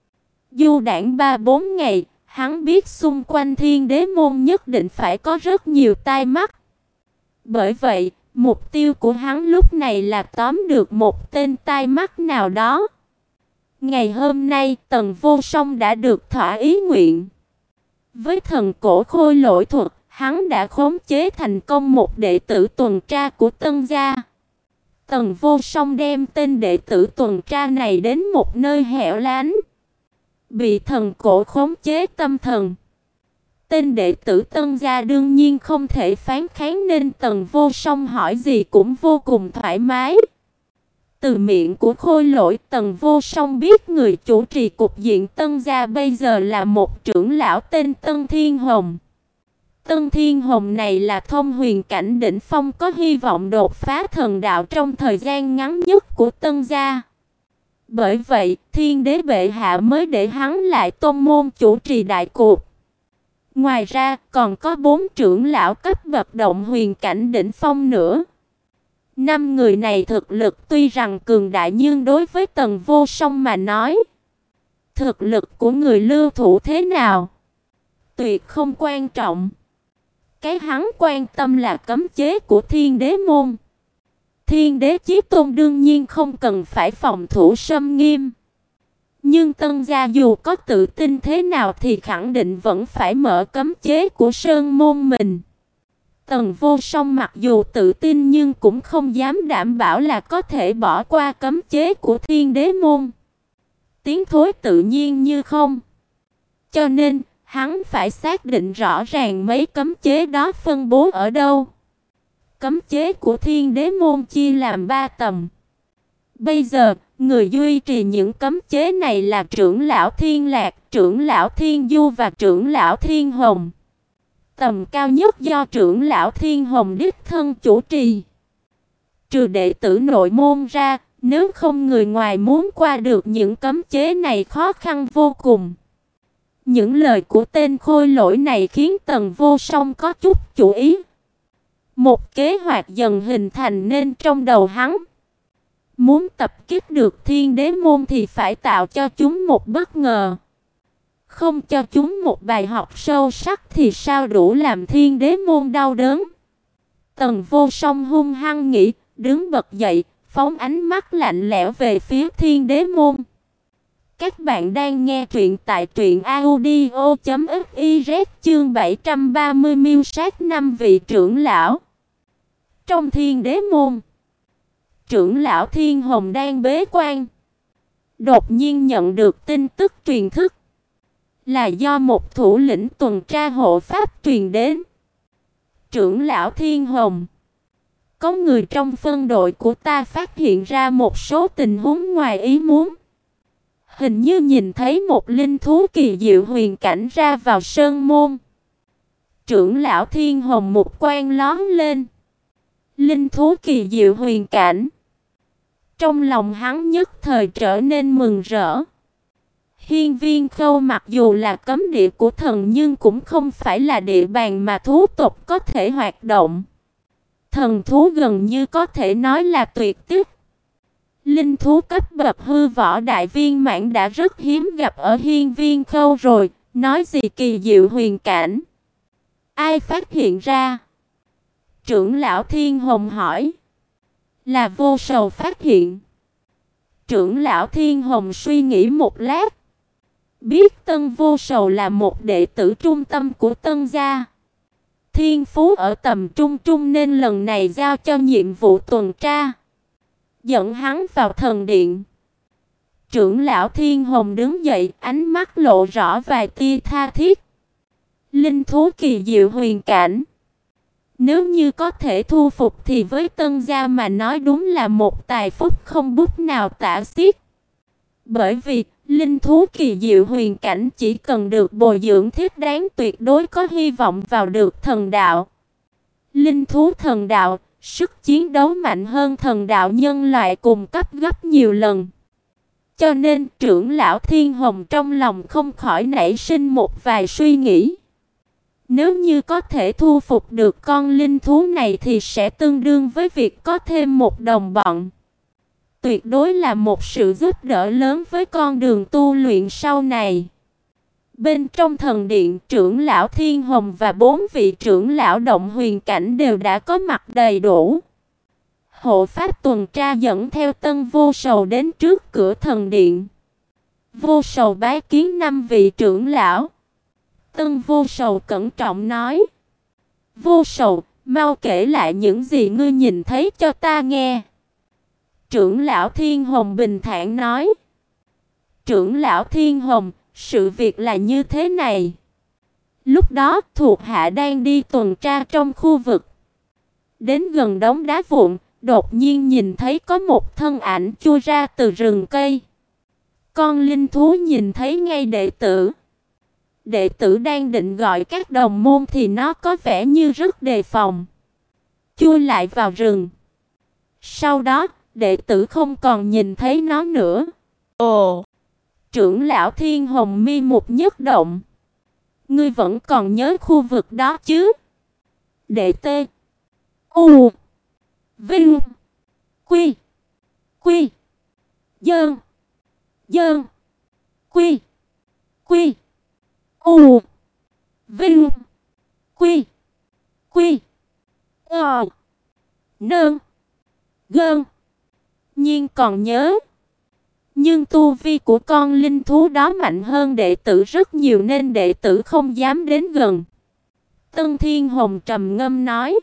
Du đãng ba bốn ngày, hắn biết xung quanh Thiên Đế môn nhất định phải có rất nhiều tai mắt. Bởi vậy, mục tiêu của hắn lúc này là tóm được một tên tai mắt nào đó. Ngày hôm nay, Tần Vô Song đã được thỏa ý nguyện. Với thần cổ khôi lỗi thuật, hắn đã khống chế thành công một đệ tử tuần tra của Tân gia. Tần Vô Song đem tên đệ tử tuần tra này đến một nơi hẻo lánh, bị thần cổ khống chế tâm thần. Tên đệ tử Tân gia đương nhiên không thể phản kháng nên Tần Vô Song hỏi gì cũng vô cùng thoải mái. Từ miệng của khôi lỗi, Tần Vô Song biết người chủ trì cục diện Tân gia bây giờ là một trưởng lão tên Tân Thiên Hồng. Tân Thiên Hồng này là thông huyền cảnh đỉnh phong, có hy vọng đột phá thần đạo trong thời gian ngắn nhất của Tân gia. Bởi vậy, Thiên Đế bệ hạ mới để hắn lại tôn môn chủ trì đại cuộc. Ngoài ra, còn có bốn trưởng lão cấp bậc động huyền cảnh đỉnh phong nữa. Năm người này thực lực tuy rằng cường đại nhưng đối với Tần Vô Song mà nói, thực lực của người lưu thủ thế nào tuyệt không quan trọng. Cái hắn quan tâm là cấm chế của Thiên Đế môn. Thiên Đế Chí Tôn đương nhiên không cần phải phòng thủ xâm nghiêm. Nhưng Tân gia dù có tự tin thế nào thì khẳng định vẫn phải mở cấm chế của sơn môn mình. Tần Vô Song mặc dù tự tin nhưng cũng không dám đảm bảo là có thể bỏ qua cấm chế của Thiên Đế môn. Tiến thối tự nhiên như không. Cho nên, hắn phải xác định rõ ràng mấy cấm chế đó phân bố ở đâu. Cấm chế của Thiên Đế môn chia làm ba tầm. Bây giờ, người duy trì những cấm chế này là trưởng lão Thiên Lạc, trưởng lão Thiên Du và trưởng lão Thiên Hồng. Tầm cao nhất do trưởng lão Thiên Hồng đích thân chủ trì. Trừ đệ tử nội môn ra, nếu không người ngoài muốn qua được những cấm chế này khó khăn vô cùng. Những lời của tên khôi lỗi này khiến Tần Vô Song có chút chú ý. Một kế hoạch dần hình thành nên trong đầu hắn. Muốn tập kích được Thiên Đế môn thì phải tạo cho chúng một bất ngờ. Không cho chúng một bài học sâu sắc thì sao đủ làm Thiên Đế môn đau đớn. Tần Vô Song hung hăng nghĩ, đứng bật dậy, phóng ánh mắt lạnh lẽo về phía Thiên Đế môn. Các bạn đang nghe truyện tại truyện audio chấm fiz chương bảy trăm ba mươi mưu sát năm vị trưởng lão. Trong Thiên Đế môn, trưởng lão Thiên Hồng đang bế quan. Đột nhiên nhận được tin tức truyền thức, là do một thủ lĩnh tuần tra hộ pháp truyền đến. Trưởng lão Thiên Hồng, có người trong phân đội của ta phát hiện ra một số tình huống ngoài ý muốn. Hình như nhìn thấy một linh thú kỳ diệu huyền cảnh ra vào sơn môn. Trưởng lão Thiên Hồng một quan lóe lên. Linh thú kỳ diệu huyền cảnh. Trong lòng hắn nhất thời trở nên mừng rỡ. Hiên Viên Khâu mặc dù là cấm địa của thần nhưng cũng không phải là địa bàn mà thú tộc có thể hoạt động. Thần thú gần như có thể nói là tuyệt tích. Linh thú cấp bậc hư võ đại viên mãn đã rất hiếm gặp ở Hiên Viên Khâu rồi, nói gì kỳ diệu huyền cảnh. Ai phát hiện ra? Trưởng lão Thiên Hồng hỏi. Là Vô Sầu phát hiện. Trưởng lão Thiên Hồng suy nghĩ một lát. Biết Tân Vô Sầu là một đệ tử trung tâm của Tân gia. Thiên phú ở tầm trung trung nên lần này giao cho nhiệm vụ tuần tra. Dẫn hắn vào thần điện. Trưởng lão Thiên Hồng đứng dậy, ánh mắt lộ rõ vài tia tha thiết. Linh thú kỳ diệu huyền cảnh. Nếu như có thể thu phục thì với Tân gia mà nói đúng là một tài phúc không bút nào tả xiết. Bởi vì linh thú kỳ diệu huyền cảnh chỉ cần được bồi dưỡng thiết đáng tuyệt đối có hy vọng vào được thần đạo. Linh thú thần đạo, sức chiến đấu mạnh hơn thần đạo nhân loại cùng cấp gấp nhiều lần. Cho nên trưởng lão Thiên Hồng trong lòng không khỏi nảy sinh một vài suy nghĩ. Nếu như có thể thu phục được con linh thú này thì sẽ tương đương với việc có thêm một đồng bọn. tuyệt đối là một sự giúp đỡ lớn với con đường tu luyện sau này. Bên trong thần điện, trưởng lão Thiên Hồng và bốn vị trưởng lão Động Huyền Cảnh đều đã có mặt đầy đủ. Hộ pháp tuần tra dẫn theo Tân Vô Sầu đến trước cửa thần điện. Vô Sầu bái kiến năm vị trưởng lão. Tân Vô Sầu cẩn trọng nói: Vô Sầu, mau kể lại những gì ngươi nhìn thấy cho ta nghe. Trưởng lão Thiên Hồng bình thản nói: Trưởng lão Thiên Hồng, sự việc là như thế này. Lúc đó thuộc hạ đang đi tuần tra trong khu vực. Đến gần đống đá vụn, đột nhiên nhìn thấy có một thân ảnh chui ra từ rừng cây. Con linh thú nhìn thấy ngay đệ tử. Đệ tử đang định gọi các đồng môn thì nó có vẻ như rất đề phòng, chui lại vào rừng. Sau đó, đệ tử không còn nhìn thấy nó nữa. Ồ! Trưởng lão Thiên Hồng mi mục nhất động. Ngươi vẫn còn nhớ khu vực đó chứ? Đệ tê U Vinh Quy Quy Dơn Dơn Quy Quy U Vinh Quy Quy Ờ Nơn Gơn Nhiên còn nhớ. Nhưng tu vi của con linh thú đó mạnh hơn đệ tử rất nhiều nên đệ tử không dám đến gần. Tân Thiên Hồng trầm ngâm nói: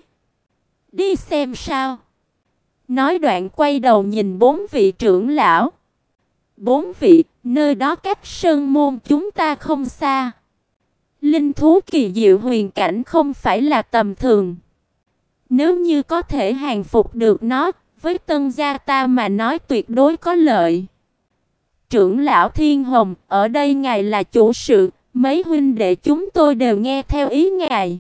Đi xem sao. Nói đoạn quay đầu nhìn bốn vị trưởng lão. Bốn vị, nơi đó cách sơn môn chúng ta không xa. Linh thú kỳ diệu huyền cảnh không phải là tầm thường. Nếu như có thể hàng phục được nó, với Tân gia ta mà nói tuyệt đối có lợi. Trưởng lão Thiên Hồng, ở đây ngài là chủ sự, mấy huynh đệ chúng tôi đều nghe theo ý ngài.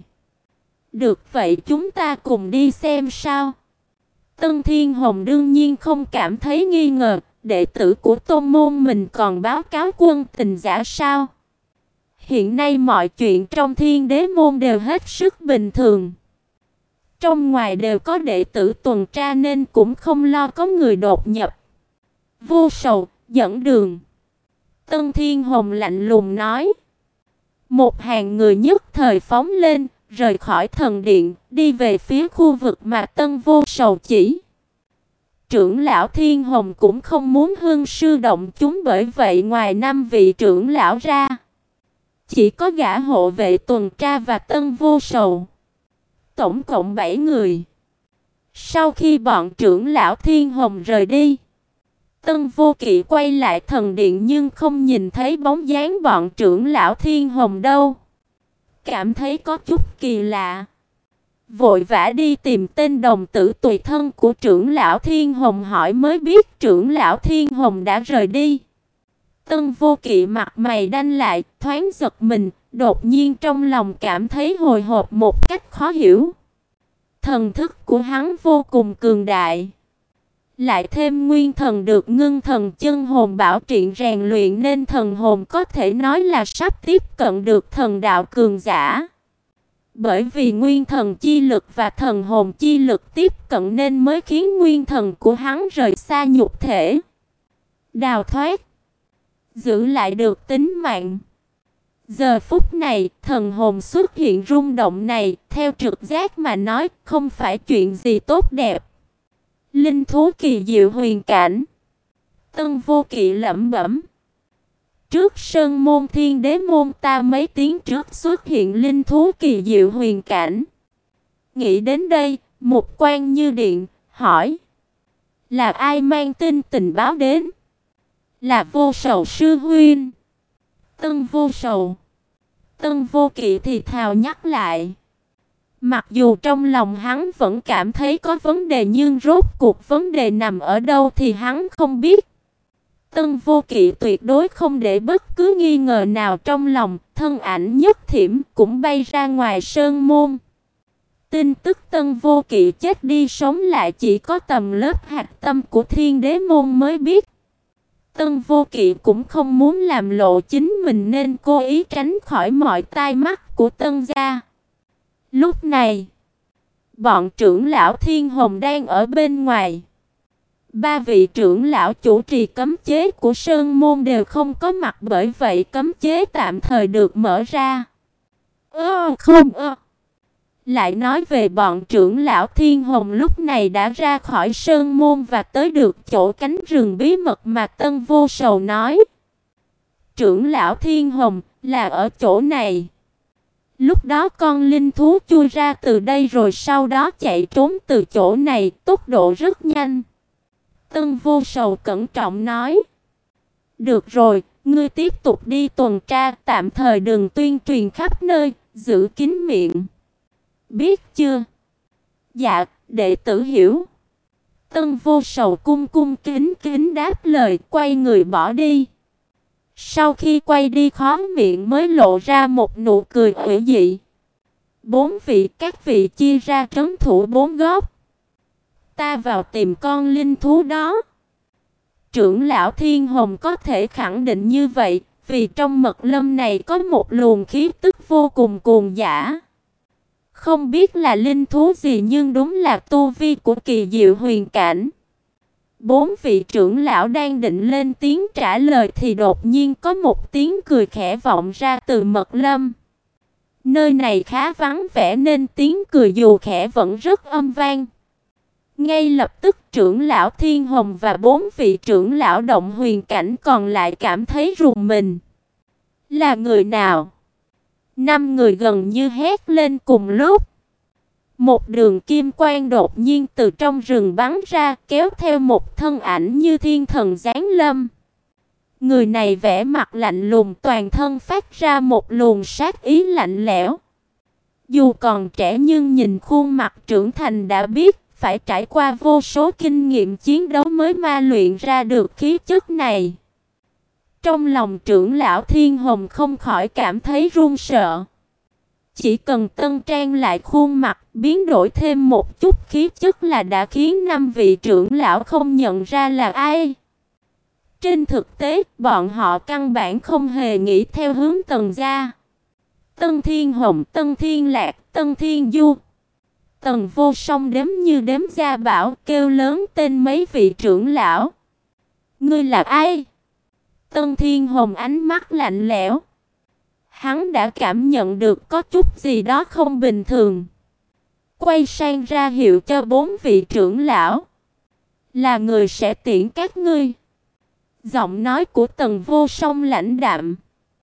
Được vậy chúng ta cùng đi xem sao. Tân Thiên Hồng đương nhiên không cảm thấy nghi ngờ, đệ tử của tôn môn mình còn báo cáo quân tình giả sao. Hiện nay mọi chuyện trong Thiên Đế môn đều hết sức bình thường. Trong ngoài đều có đệ tử tuần tra nên cũng không lo có người đột nhập. Vô Sầu, dẫn đường. Tân Thiên Hồng lạnh lùng nói. Một hàng người nhất thời phóng lên, rời khỏi thần điện, đi về phía khu vực mà Tân Vô Sầu chỉ. Trưởng lão Thiên Hồng cũng không muốn hương sư động chúng, bởi vậy ngoài năm vị trưởng lão ra, chỉ có gã hộ vệ tuần tra và Tân Vô Sầu. Tổng cộng bảy người. Sau khi bọn trưởng lão Thiên Hồng rời đi, Tân Vô Kỵ quay lại thần điện nhưng không nhìn thấy bóng dáng bọn trưởng lão Thiên Hồng đâu. Cảm thấy có chút kỳ lạ, vội vã đi tìm tên đồng tử tùy thân của trưởng lão Thiên Hồng hỏi mới biết trưởng lão Thiên Hồng đã rời đi. Tân Vô Kỵ mặt mày đanh lại, thoáng giật mình, đột nhiên trong lòng cảm thấy hồi hộp một cách khó hiểu. Thần thức của hắn vô cùng cường đại, lại thêm nguyên thần được ngưng thần chân hồn bảo triện rèn luyện nên thần hồn có thể nói là sắp tiếp cận được thần đạo cường giả. Bởi vì nguyên thần chi lực và thần hồn chi lực tiếp cận nên mới khiến nguyên thần của hắn rời xa nhục thể, đào thoát, giữ lại được tính mạng. Giờ phút này, thần hồn xuất hiện rung động này, theo trực giác mà nói, không phải chuyện gì tốt đẹp. Linh thú kỳ diệu huyền cảnh. Tân Vô Kỵ lẩm bẩm. Trước sơn môn Thiên Đế môn ta mấy tiếng trước xuất hiện linh thú kỳ diệu huyền cảnh. Nghĩ đến đây, một quan như điện, hỏi. Là ai mang tin tình báo đến? Là Vô Sầu sư huynh. Tân Vô Sầu. Tân Vô Kỵ thì thào nhắc lại. Mặc dù trong lòng hắn vẫn cảm thấy có vấn đề nhưng rốt cuộc vấn đề nằm ở đâu thì hắn không biết. Tân Vô Kỵ tuyệt đối không để bất cứ nghi ngờ nào trong lòng, thân ảnh nhất thiểm cũng bay ra ngoài sơn môn. Tin tức Tân Vô Kỵ chết đi sống lại chỉ có tầm lớp hạch tâm của Thiên Đế môn mới biết. Tân Vô Kỵ cũng không muốn làm lộ chính mình nên cố ý tránh khỏi mọi tai mắt của Tân gia. Lúc này, bọn trưởng lão Thiên Hồng đang ở bên ngoài. Ba vị trưởng lão chủ trì cấm chế của Sơn môn đều không có mặt, bởi vậy cấm chế tạm thời được mở ra. Ơ không ơ. Lại nói về bọn trưởng lão Thiên Hồng lúc này đã ra khỏi Sơn môn và tới được chỗ cánh rừng bí mật mà Tân Vô Sầu nói. Trưởng lão Thiên Hồng là ở chỗ này. Lúc đó con linh thú chui ra từ đây rồi sau đó chạy trốn từ chỗ này, tốc độ rất nhanh. Tân Vô Sầu cẩn trọng nói. Được rồi, ngươi tiếp tục đi tuần tra, tạm thời đừng tuyên truyền khắp nơi, giữ kín miệng. Biết chưa? Dạ, đệ tử hiểu. Tân Vô Sầu cung cung kính kính đáp lời, quay người bỏ đi. Sau khi quay đi, khóe miệng mới lộ ra một nụ cười ủy dị. Bốn vị, các vị chia ra trấn thủ bốn góc. Ta vào tìm con linh thú đó. Trưởng lão Thiên Hồng có thể khẳng định như vậy, vì trong mật lâm này có một luồng khí tức vô cùng cuồng dã. Không biết là linh thú gì nhưng đúng là tu vi của kỳ diệu huyền cảnh. Bốn vị trưởng lão đang định lên tiếng trả lời thì đột nhiên có một tiếng cười khẽ vọng ra từ mật lâm. Nơi này khá vắng vẻ nên tiếng cười dù khẽ vẫn rất âm vang. Ngay lập tức trưởng lão Thiên Hồng và bốn vị trưởng lão động huyền cảnh còn lại cảm thấy rùng mình. Là người nào? Năm người gần như hét lên cùng lúc. Một đường kim quang đột nhiên từ trong rừng bắn ra, kéo theo một thân ảnh như thiên thần giáng lâm. Người này vẻ mặt lạnh lùng, toàn thân phát ra một luồng sát ý lạnh lẽo. Dù còn trẻ nhưng nhìn khuôn mặt trưởng thành đã biết, phải trải qua vô số kinh nghiệm chiến đấu mới ma luyện ra được khí chất này. Trong lòng trưởng lão Thiên Hồng không khỏi cảm thấy run sợ. Chỉ cần tân trang lại khuôn mặt, biến đổi thêm một chút khí chất là đã khiến năm vị trưởng lão không nhận ra là ai. Trên thực tế, bọn họ căn bản không hề nghĩ theo hướng Tần gia. Tân Thiên Hồng, Tân Thiên Lạc, Tân Thiên Du. Tần Vô Song đếm như đếm gia bảo, kêu lớn tên mấy vị trưởng lão. Ngươi là ai? Tân Thiên Hồng ánh mắt lạnh lẽo. Hắn đã cảm nhận được có chút gì đó không bình thường. Quay sang ra hiệu cho bốn vị trưởng lão. Là người sẽ tiễn các ngươi. Giọng nói của Tần Vô Song lãnh đạm.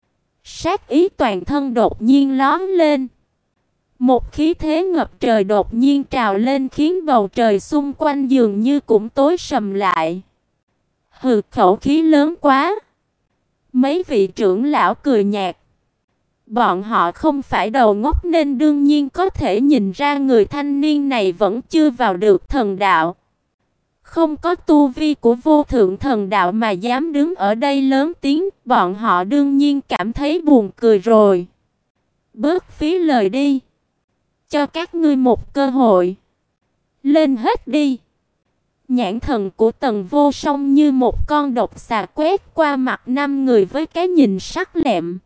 Sát ý toàn thân đột nhiên lóe lên. Một khí thế ngập trời đột nhiên trào lên khiến bầu trời xung quanh dường như cũng tối sầm lại. Hừ, khẩu khí lớn quá. Mấy vị trưởng lão cười nhạt. Bọn họ không phải đầu ngốc nên đương nhiên có thể nhìn ra người thanh niên này vẫn chưa vào được thần đạo. Không có tu vi của vô thượng thần đạo mà dám đứng ở đây lớn tiếng, bọn họ đương nhiên cảm thấy buồn cười rồi. Bớt phí lời đi. Cho các ngươi một cơ hội. Lên hết đi. Nhãn thần của Tần Vô Song như một con độc xà quét qua mặt năm người với cái nhìn sắc lẹm.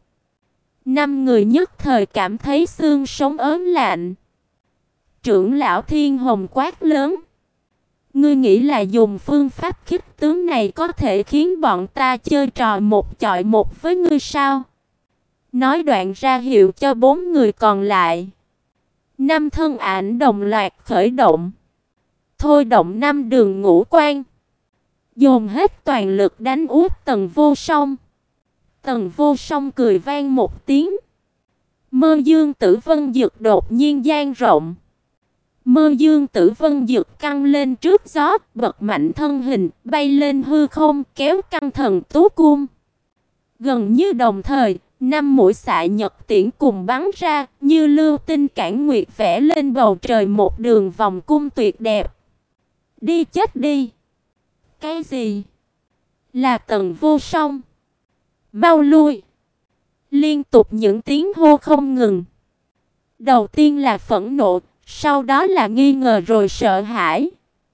Năm người nhất thời cảm thấy xương sống ớn lạnh. Trưởng lão Thiên Hồng quát lớn. Ngươi nghĩ là dùng phương pháp khích tướng này có thể khiến bọn ta chơi trò một chọi một với ngươi sao? Nói đoạn ra hiệu cho bốn người còn lại. Năm thân ảnh đồng loạt khởi động. Thôi động năm đường ngũ quan. Dồn hết toàn lực đánh úp Tần Vô Song. Tần Vô Song cười vang một tiếng. Mơ Dương Tử Vân Dực đột nhiên dang rộng. Mơ Dương Tử Vân Dực căng lên trước gió, bật mạnh thân hình, bay lên hư không, kéo căng thần tú cung. Gần như đồng thời, năm mũi xạ nhật tiễn cùng bắn ra, như lưu tinh cản nguyệt vẽ lên bầu trời một đường vòng cung tuyệt đẹp. Đi chết đi! Cái gì? Là Tần Vô Song. Mau lui! Liên tục những tiếng hô không ngừng. Đầu tiên là phẫn nộ, sau đó là nghi ngờ rồi sợ hãi.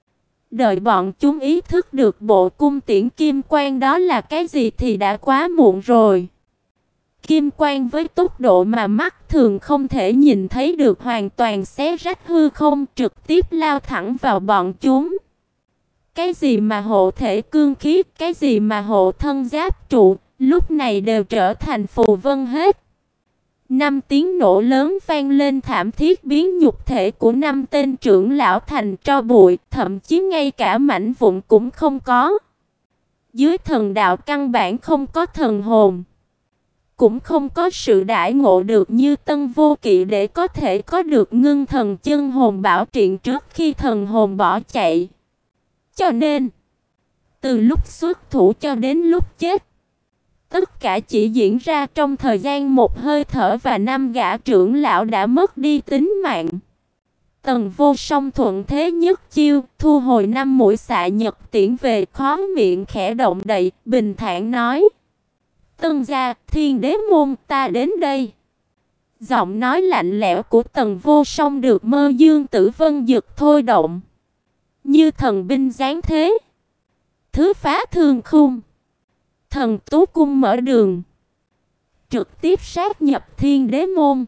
Đợi bọn chúng ý thức được bộ cung tiễn kim quang đó là cái gì thì đã quá muộn rồi. Kim quang với tốc độ mà mắt thường không thể nhìn thấy được hoàn toàn xé rách hư không, trực tiếp lao thẳng vào bọn chúng. cái gì mà hộ thể cương khí, cái gì mà hộ thân giáp trụ, lúc này đều trở thành phù vân hết. Năm tiếng nổ lớn vang lên thảm thiết, biến nhục thể của năm tên trưởng lão thành tro bụi, thậm chí ngay cả mảnh vụn cũng không có. Dưới thần đạo căn bản không có thần hồn, cũng không có sự đãi ngộ được như Tân Vô Kỵ để có thể có được ngưng thần chân hồn bảo triện trước khi thần hồn bỏ chạy. Cho nên, từ lúc xuất thủ cho đến lúc chết, tất cả chỉ diễn ra trong thời gian một hơi thở và năm gã trưởng lão đã mất đi tính mạng. Tần Vô Song thuận thế nhất chiêu, thu hồi năm mũi xạ nhật tiễn về, khóe miệng khẽ động đậy, bình thản nói: "Tân gia, Thiên Đế môn, ta đến đây." Giọng nói lạnh lẽo của Tần Vô Song được Mơ Dương Tử Vân Dực thôi động, như thần binh giáng thế, thứ phá thương khung, thần tú cung mở đường, trực tiếp sát nhập Thiên Đế môn.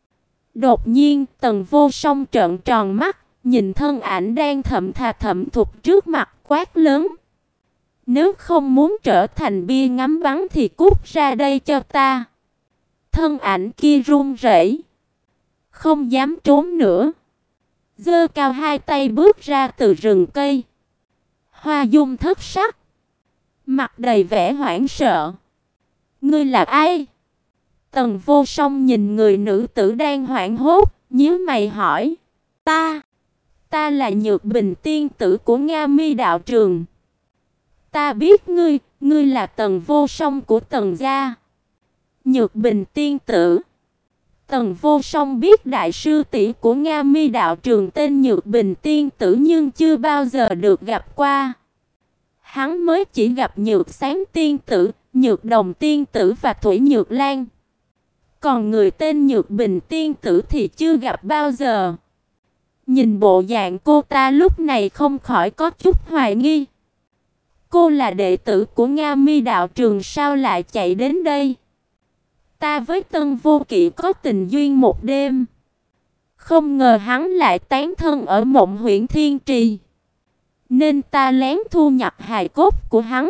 Đột nhiên, Tần Vô Song trợn tròn mắt, nhìn thân ảnh đang thậm thà thậm thục trước mặt, quát lớn: "Nếu không muốn trở thành bia ngắm bắn thì cút ra đây cho ta." Thân ảnh kia run rẩy, không dám trốn nữa, giơ cao hai tay bước ra từ rừng cây. Hoa dung thất sắc, mặt đầy vẻ hoảng sợ. "Ngươi là ai?" Tần Vô Song nhìn người nữ tử đang hoảng hốt, nhíu mày hỏi: "Ta, ta là Nhược Bình tiên tử của Nga Mi đạo trường." "Ta biết ngươi, ngươi là Tần Vô Song của Tần gia." Nhược Bình tiên tử? Tần Vô Song biết đại sư tỷ của Nga Mi đạo trường tên Nhược Bình tiên tử nhưng chưa bao giờ được gặp qua. Hắn mới chỉ gặp Nhược Sáng tiên tử, Nhược Đồng tiên tử và Thủy Nhược Lan. Còn người tên Nhược Bình tiên tử thì chưa gặp bao giờ. Nhìn bộ dạng cô ta lúc này không khỏi có chút hoài nghi. Cô là đệ tử của Nga Mi đạo trường sao lại chạy đến đây? Ta với Tân Vô Kỵ có tình duyên một đêm, không ngờ hắn lại tán thân ở Mộng Huyễn Thiên Trì, nên ta lén thu nhập hài cốt của hắn,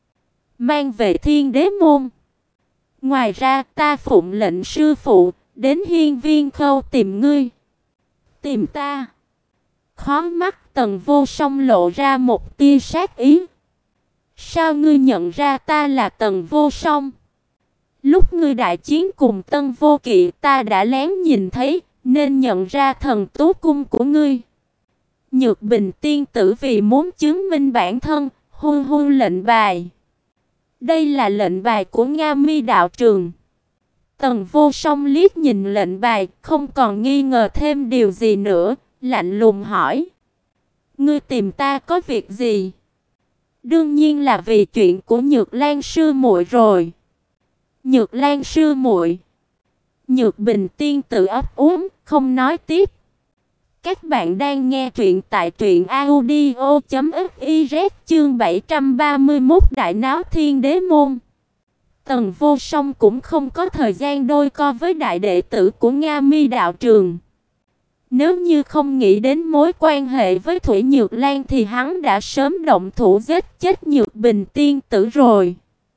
mang về Thiên Đế môn. Ngoài ra ta phụng lệnh sư phụ đến Hiên Viên Khâu tìm ngươi." "Tìm ta?" Khóe mắt Tần Vô Song lộ ra một tia sát ý. "Sao ngươi nhận ra ta là Tần Vô Song?" "Lúc ngươi đại chiến cùng Tân Vô Kỵ, ta đã lén nhìn thấy, nên nhận ra thần tú cung của ngươi." Nhược Bình tiên tử vì muốn chứng minh bản thân, hôn hôn lệnh bài. "Đây là lệnh bài của Nga Mi đạo trường." Tần Vô Song liếc nhìn lệnh bài, không còn nghi ngờ thêm điều gì nữa, lạnh lùng hỏi: "Ngươi tìm ta có việc gì?" "Đương nhiên là vì chuyện của Nhược Lan sư muội rồi." "Nhược Lan sư muội?" Nhược Bình tiên tử ấp úng, không nói tiếp. Các bạn đang nghe truyện tại truyện audio chấm fiz, chương bảy trăm ba mươi mốt Đại náo Thiên Đế môn. Tần Vô Song cũng không có thời gian đôi co với đại đệ tử của Nga Mi đạo trường. Nếu như không nghĩ đến mối quan hệ với Thủy Nhược Lan thì hắn đã sớm động thủ giết chết Nhược Bình tiên tử rồi.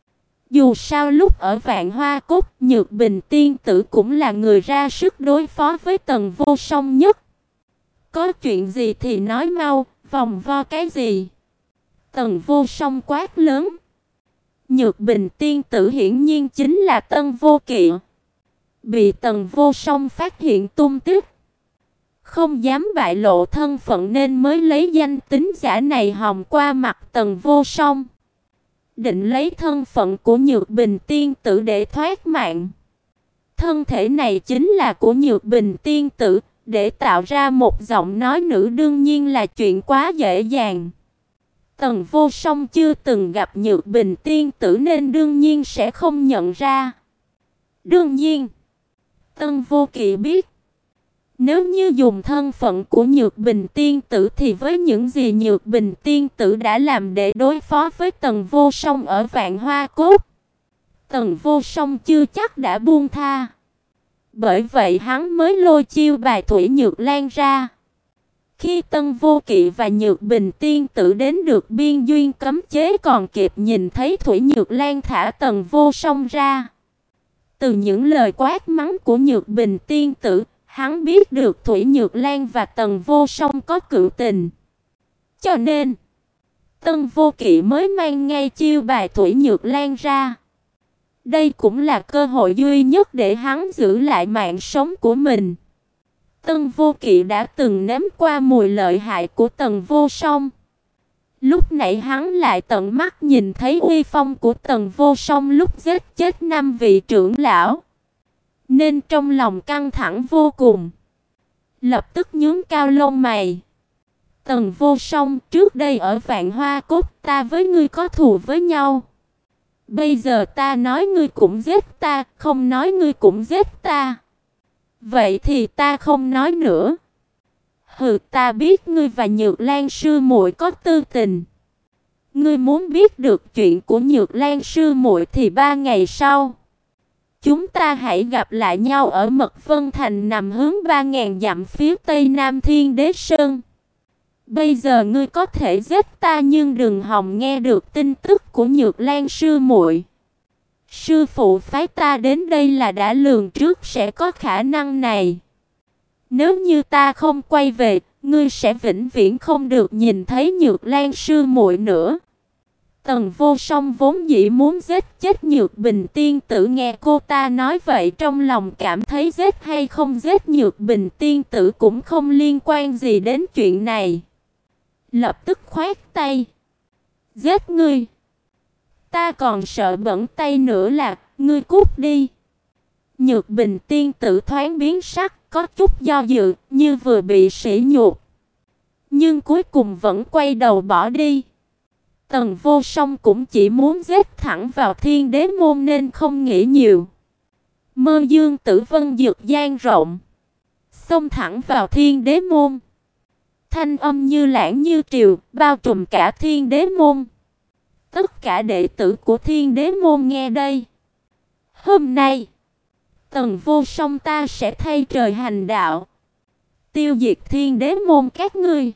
Dù sao lúc ở Vạn Hoa Cốt, Nhược Bình tiên tử cũng là người ra sức đối phó với Tần Vô Song nhất. "Có chuyện gì thì nói mau, vòng vo cái gì?" Tần Vô Song quát lớn. Nhược Bình tiên tử hiển nhiên chính là Tân Vô Kỵ. Bị Tần Vô Song phát hiện tung tích, không dám bại lộ thân phận nên mới lấy danh tính giả này hòng qua mặt Tần Vô Song, định lấy thân phận của Nhược Bình tiên tử để thoát mạng. Thân thể này chính là của Nhược Bình tiên tử, để tạo ra một giọng nói nữ đương nhiên là chuyện quá dễ dàng. Tần Vô Song chưa từng gặp Nhược Bình tiên tử nên đương nhiên sẽ không nhận ra. Đương nhiên, Tân Vô Kỵ biết, nếu như dùng thân phận của Nhược Bình tiên tử thì với những gì Nhược Bình tiên tử đã làm để đối phó với Tần Vô Song ở Vạn Hoa Cốt, Tần Vô Song chưa chắc đã buông tha. Bởi vậy hắn mới lôi chiêu bài Thủy Nhược Lan ra. Khi Tân Vô Kỵ và Nhược Bình tiên tử đến được biên duyên cấm chế còn kịp nhìn thấy Thủy Nhược Lan thả Tần Vô Song ra. Từ những lời quát mắng của Nhược Bình tiên tử, hắn biết được Thủy Nhược Lan và Tần Vô Song có cựu tình. Cho nên, Tân Vô Kỵ mới mang ngay chiêu bài Thủy Nhược Lan ra. Đây cũng là cơ hội duy nhất để hắn giữ lại mạng sống của mình. Tân Vô Kỵ đã từng nếm qua mùi lợi hại của Tần Vô Song. Lúc nãy hắn lại tận mắt nhìn thấy uy phong của Tần Vô Song lúc giết chết năm vị trưởng lão, nên trong lòng căng thẳng vô cùng. Lập tức nhướng cao lông mày. Tần Vô Song, trước đây ở Vạn Hoa Cốt ta với ngươi có thù với nhau. Bây giờ ta nói ngươi cũng giết ta, không nói ngươi cũng giết ta. Vậy thì ta không nói nữa. Hừ, ta biết ngươi và Nhược Lan sư muội có tư tình. Ngươi muốn biết được chuyện của Nhược Lan sư muội thì ba ngày sau, chúng ta hãy gặp lại nhau ở Mật Vân Thành nằm hướng ba ngàn dặm phía tây nam Thiên Đế Sơn. Bây giờ ngươi có thể giết ta nhưng đừng hòng nghe được tin tức của Nhược Lan sư muội. Sư phụ phái ta đến đây là đã lường trước sẽ có khả năng này. Nếu như ta không quay về, ngươi sẽ vĩnh viễn không được nhìn thấy Nhược Lan sư muội nữa. Tần Vô Song vốn dĩ muốn giết chết Nhược Bình tiên tử, nghe cô ta nói vậy trong lòng cảm thấy giết hay không giết Nhược Bình tiên tử cũng không liên quan gì đến chuyện này. Lập tức khoát tay. Giết ngươi. Ta còn sợ bẩn tay nữa là, ngươi cút đi. Nhược Bình tiên tử thoáng biến sắc, có chút do dự, như vừa bị sỉ nhục. Nhưng cuối cùng vẫn quay đầu bỏ đi. Tần Vô Song cũng chỉ muốn giết thẳng vào Thiên Đế môn nên không nghĩ nhiều. Mơ dương tử vân dược gian rộng, xông thẳng vào Thiên Đế môn. Thanh âm như lãng như triều, bao trùm cả Thiên Đế môn. Tất cả đệ tử của Thiên Đế môn nghe đây. Hôm nay, Tần Vô Song ta sẽ thay trời hành đạo, tiêu diệt Thiên Đế môn các ngươi.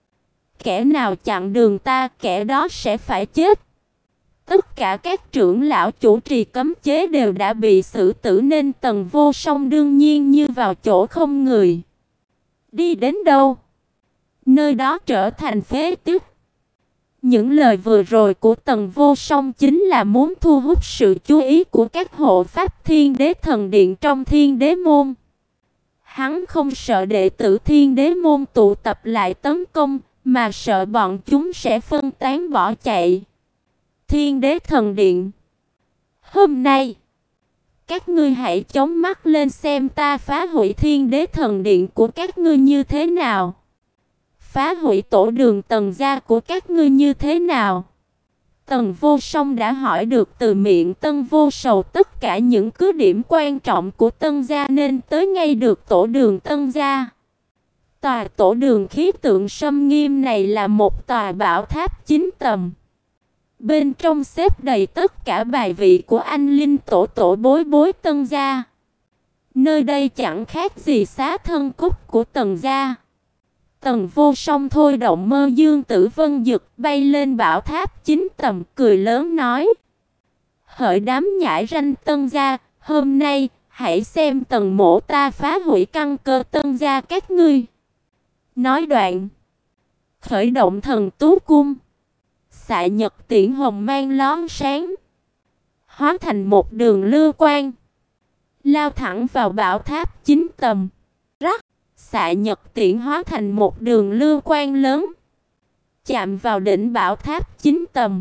Kẻ nào chặn đường ta, kẻ đó sẽ phải chết. Tất cả các trưởng lão chủ trì cấm chế đều đã bị xử tử nên Tần Vô Song đương nhiên như vào chỗ không người. Đi đến đâu, nơi đó trở thành phế tích. Những lời vừa rồi của Tần Vô Song chính là muốn thu hút sự chú ý của các hộ pháp Thiên Đế thần điện trong Thiên Đế môn. Hắn không sợ đệ tử Thiên Đế môn tụ tập lại tấn công, mà sợ bọn chúng sẽ phân tán bỏ chạy. Thiên Đế thần điện, hôm nay các ngươi hãy chống mắt lên xem ta phá hủy Thiên Đế thần điện của các ngươi như thế nào. Phá hủy tổ đường Tần gia của các ngươi như thế nào? Tần Vô Song đã hỏi được từ miệng Tân Vô Sầu tất cả những cứ điểm quan trọng của Tân gia nên tới ngay được tổ đường Tân gia. Tòa tổ đường khí tượng sâm nghiêm này là một tòa bảo tháp chín tầng. Bên trong xếp đầy tất cả bài vị của anh linh tổ tổ bối bối Tân gia. Nơi đây chẳng khác gì xá thân cúc của Tần gia. Tần Vô Song thôi động mơ dương tử vân dực bay lên bảo tháp chín tầng, cười lớn nói: hỡi đám nhãi ranh Tân gia, hôm nay hãy xem Tần mỗ ta phá hủy căn cơ Tân gia các ngươi. Nói đoạn, khởi động thần tú cung, xạ nhật tiễn hồng mang lóe sáng, hóa thành một đường lưu quang, lao thẳng vào bảo tháp chín tầng. Rắc, xạ nhật tiễn hóa thành một đường lưu quang lớn, chạm vào đỉnh bảo tháp chín tầng.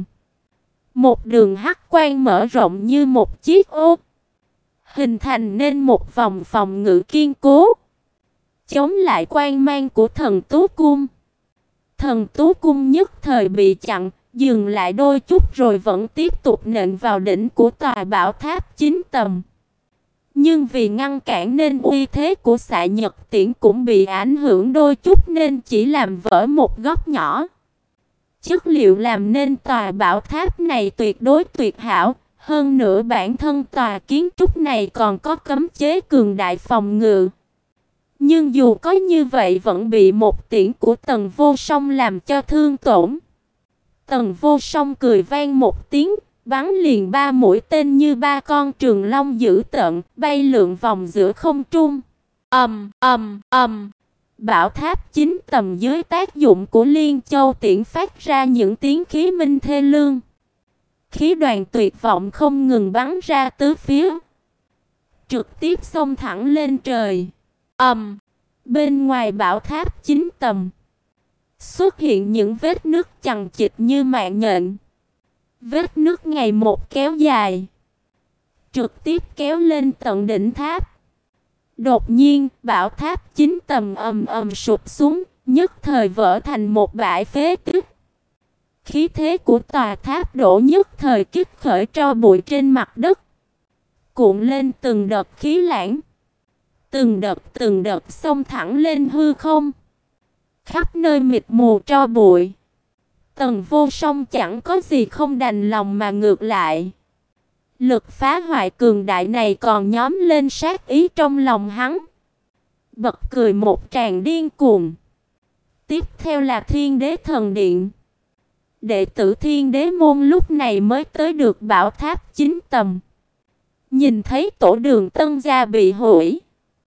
Một đường hắc quang mở rộng như một chiếc ô, hình thành nên một vòng phòng ngự kiên cố, chống lại quang mang của thần tú cung. Thần tú cung nhất thời bị chặn, dừng lại đôi chút rồi vẫn tiếp tục nện vào đỉnh của tòa bảo tháp chín tầng. Nhưng vì ngăn cản nên uy thế của xạ nhật tiễn cũng bị ảnh hưởng đôi chút nên chỉ làm vỡ một góc nhỏ. Chất liệu làm nên tòa bảo tháp này tuyệt đối tuyệt hảo, hơn nữa bản thân tòa kiến trúc này còn có cấm chế cường đại phòng ngự. Nhưng dù có như vậy vẫn bị một tiễn của Tần Vô Song làm cho thương tổn. Tần Vô Song cười vang một tiếng, bắn liền ba mũi tên như ba con trường long dữ tợn, bay lượn vòng giữa không trung. Ầm ầm ầm. Bảo tháp chín tầng dưới tác dụng của Liên Châu tiễn phát ra những tiếng khí minh thê lương. Khí đoàn tuyệt vọng không ngừng bắn ra tứ phía, trực tiếp xông thẳng lên trời. Ầm. Bên ngoài bảo tháp chín tầng xuất hiện những vết nứt chằng chịt như mạng nhện. Vết nứt ngày một kéo dài, trực tiếp kéo lên tận đỉnh tháp. Đột nhiên, bảo tháp chín tầng ầm ầm sụp xuống, nhất thời vỡ thành một bãi phế tích. Khí thế của tòa tháp đổ nhất thời kích khởi tro bụi trên mặt đất, cuộn lên từng đợt khí lãng, từng đợt từng đợt xông thẳng lên hư không. Khắp nơi mịt mù tro bụi. Tần Vô Song chẳng có gì không đành lòng mà ngược lại. Lực phá hoại cường đại này còn nhóm lên sát ý trong lòng hắn. Bật cười một tràng điên cuồng. Tiếp theo là Thiên Đế Thần Điện. Đệ tử Thiên Đế môn lúc này mới tới được bảo tháp chín tầng. Nhìn thấy tổ đường Tân gia bị hủy,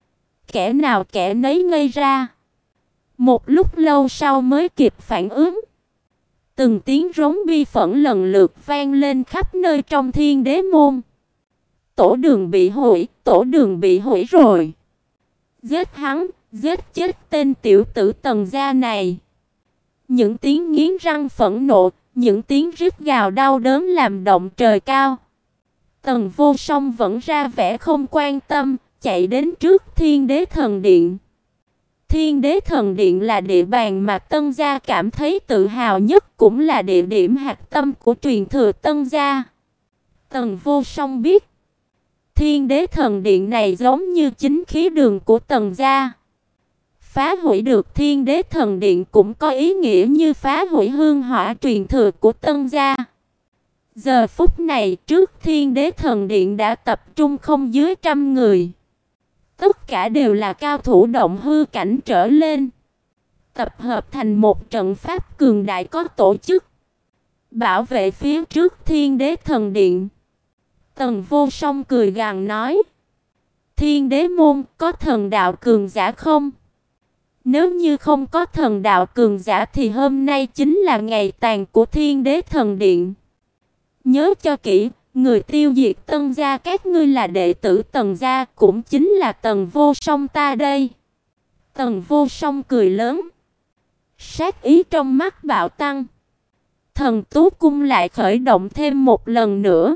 kẻ nào kẻ nấy ngây ra. Một lúc lâu sau mới kịp phản ứng. Từng tiếng rống bi phẫn lần lượt vang lên khắp nơi trong Thiên Đế môn. Tổ đường bị hủy, tổ đường bị hủy rồi. Giết hắn, giết chết tên tiểu tử Tần gia này. Những tiếng nghiến răng phẫn nộ, những tiếng rít gào đau đớn làm động trời cao. Tần Vô Song vẫn ra vẻ không quan tâm, chạy đến trước Thiên Đế Thần Điện. Thiên Đế Thần Điện là địa bàn mà Tân gia cảm thấy tự hào nhất, cũng là địa điểm hạch tâm của truyền thừa Tân gia. Tần Vô Song biết, Thiên Đế Thần Điện này giống như chính khí đường của Tần gia. Phá hủy được Thiên Đế Thần Điện cũng có ý nghĩa như phá hủy hương hỏa truyền thừa của Tân gia. Giờ phút này, trước Thiên Đế Thần Điện đã tập trung không dưới trăm người. Tất cả đều là cao thủ động hư cảnh trở lên, tập hợp thành một trận pháp cường đại có tổ chức, bảo vệ phía trước Thiên Đế Thần Điện. Tần Vô Song cười gằn nói: Thiên Đế môn có thần đạo cường giả không? Nếu như không có thần đạo cường giả thì hôm nay chính là ngày tàn của Thiên Đế Thần Điện. Nhớ cho kỹ, người tiêu diệt Tân gia các ngươi là đệ tử Tần gia, cũng chính là Tần Vô Song ta đây. Tần Vô Song cười lớn, sát ý trong mắt bạo tăng. Thần Tú Cung lại khởi động thêm một lần nữa.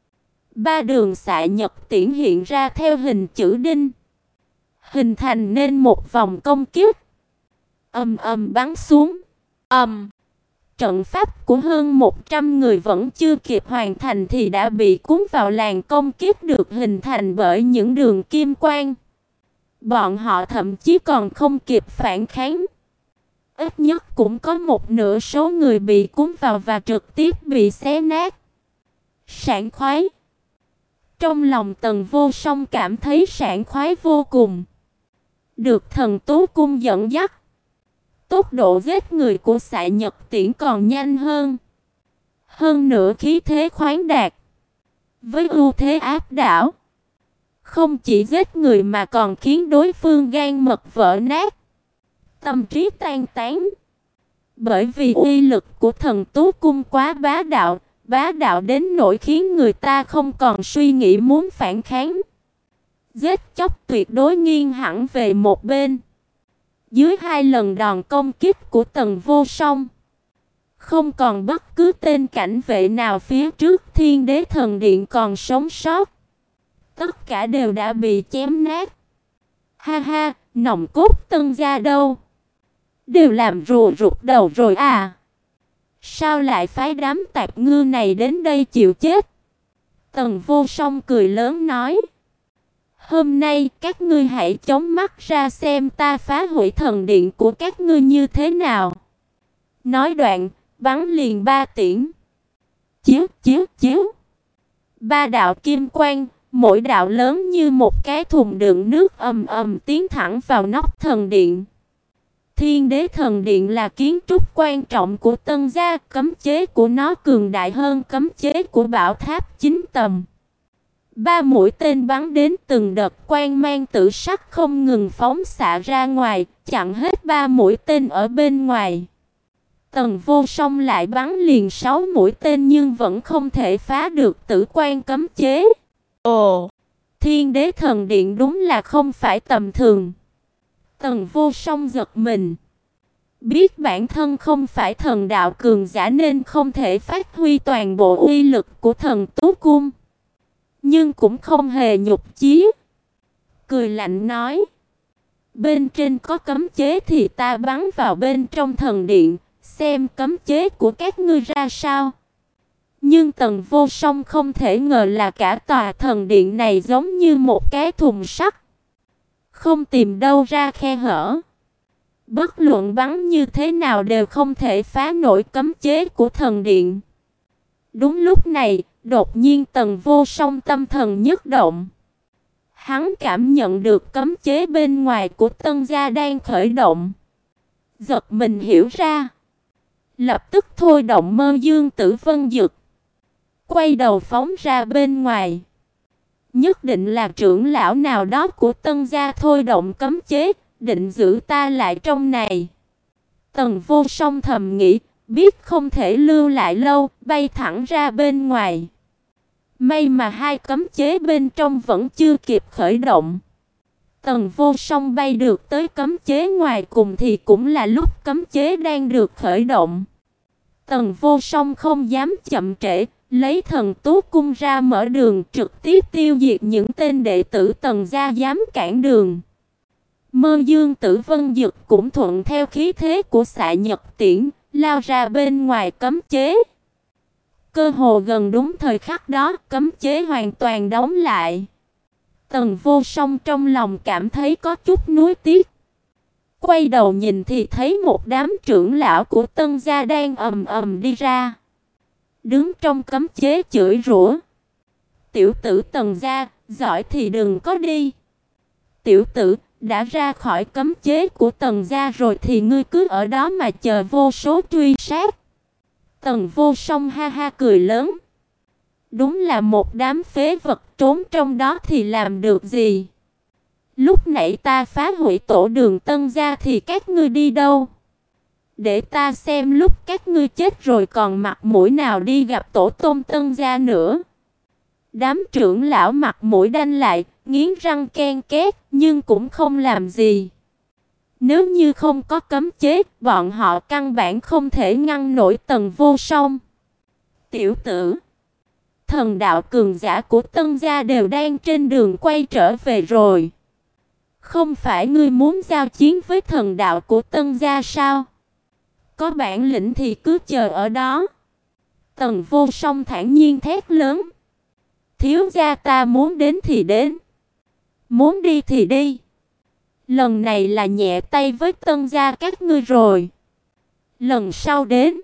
Ba đường xạ nhật tiễn hiện ra theo hình chữ đinh, hình thành nên một vòng công kích. Ầm ầm bắn xuống. Ầm. Trận pháp của hơn một trăm người vẫn chưa kịp hoàn thành thì đã bị cuốn vào làn công kích được hình thành bởi những đường kim quang. Bọn họ thậm chí còn không kịp phản kháng. Ít nhất cũng có một nửa số người bị cuốn vào và trực tiếp bị xé nát. Sảng khoái. Trong lòng Tần Vô Song cảm thấy sảng khoái vô cùng. Được Thần Tú Cung dẫn dắt, tốc độ giết người của xạ nhật tiễn còn nhanh hơn. Hơn nữa khí thế khoáng đạt, với ưu thế áp đảo. Không chỉ giết người mà còn khiến đối phương gan mật vỡ nát, tâm trí tan tán. Bởi vì uy lực của Thần Tú Cung quá bá đạo, bá đạo đến nỗi khiến người ta không còn suy nghĩ muốn phản kháng. Giết chóc tuyệt đối nghiêng hẳn về một bên. Dưới hai lần đòn công kích của Tần Vô Song, không còn bất cứ tên cảnh vệ nào phía trước Thiên Đế Thần Điện còn sống sót. Tất cả đều đã bị chém nát. Ha ha, nòng cốt Tân gia đâu? Đều làm rùa rụt đầu rồi à? Sao lại phái đám tạp ngư này đến đây chịu chết? Tần Vô Song cười lớn nói: Hôm nay các ngươi hãy chống mắt ra xem ta phá hủy thần điện của các ngươi như thế nào. Nói đoạn, bắn liền ba tiễn. Chiếu, chiếu, chiếu. Ba đạo kim quang, mỗi đạo lớn như một cái thùng đựng nước ầm ầm tiến thẳng vào nóc thần điện. Thiên Đế Thần Điện là kiến trúc quan trọng của Tân gia, cấm chế của nó cường đại hơn cấm chế của bảo tháp chín tầng. Ba mũi tên bắn đến từng đợt quang mang tử sắc không ngừng phóng xạ ra ngoài, chặn hết ba mũi tên ở bên ngoài. Tần Vô Song lại bắn liền sáu mũi tên nhưng vẫn không thể phá được tử quan cấm chế. Ồ, Thiên Đế Thần Điện đúng là không phải tầm thường. Tần Vô Song giật mình. Biết bản thân không phải thần đạo cường giả nên không thể phát huy toàn bộ uy lực của thần Tú Cung. Nhưng cũng không hề nhục chí. Cười lạnh nói. Bên trên có cấm chế thì ta bắn vào bên trong thần điện, xem cấm chế của các ngươi ra sao. Nhưng Tần Vô Song không thể ngờ là cả tòa thần điện này giống như một cái thùng sắt, không tìm đâu ra khe hở. Bất luận bắn như thế nào đều không thể phá nổi cấm chế của thần điện. Đúng lúc này, đột nhiên Tần Vô Song tâm thần nhất động. Hắn cảm nhận được cấm chế bên ngoài của Tân gia đang khởi động. Giật mình hiểu ra. Lập tức thôi động Mơ Dương Tử Vân Dực. Quay đầu phóng ra bên ngoài. Nhất định là trưởng lão nào đó của Tân gia thôi động cấm chế, định giữ ta lại trong này. Tần Vô Song thầm nghĩ, biết không thể lưu lại lâu, bay thẳng ra bên ngoài. May mà hai cấm chế bên trong vẫn chưa kịp khởi động. Tần Vô Song bay được tới cấm chế ngoài cùng thì cũng là lúc cấm chế đang được khởi động. Tần Vô Song không dám chậm trễ, lấy thần Tú Cung ra mở đường, trực tiếp tiêu diệt những tên đệ tử Tần gia dám cản đường. Mơ Dương Tử Vân Dực cũng thuận theo khí thế của Xạ Nhật Tiễn, lao ra bên ngoài cấm chế. Cơ hồ gần đúng thời khắc đó, cấm chế hoàn toàn đóng lại. Tần Vô Song trong lòng cảm thấy có chút nuối tiếc. Quay đầu nhìn thì thấy một đám trưởng lão của Tân gia đang ầm ầm đi ra. Đứng trong cấm chế chửi rủa. Tiểu tử Tần gia, giỏi thì đừng có đi. Tiểu tử, đã ra khỏi cấm chế của Tần gia rồi thì ngươi cứ ở đó mà chờ vô số truy sát. Tần Vô Song ha ha cười lớn. Đúng là một đám phế vật, trốn trong đó thì làm được gì? Lúc nãy ta phá hủy tổ đường Tân gia thì các ngươi đi đâu? Để ta xem lúc các ngươi chết rồi còn mặt mũi nào đi gặp tổ tông Tân gia nữa. Đám trưởng lão mặt mũi đanh lại, nghiến răng ken két, nhưng cũng không làm gì. Nếu như không có cấm chế, bọn họ căn bản không thể ngăn nổi Tần Vô Song. Tiểu tử, thần đạo cường giả của Tân gia đều đang trên đường quay trở về rồi. Không phải ngươi muốn giao chiến với thần đạo của Tân gia sao? Có bản lĩnh thì cứ chờ ở đó. Tần Vô Song thản nhiên thét lớn. Thiếu gia ta muốn đến thì đến, muốn đi thì đi. Lần này là nhẹ tay với Tân gia các ngươi rồi. Lần sau đến,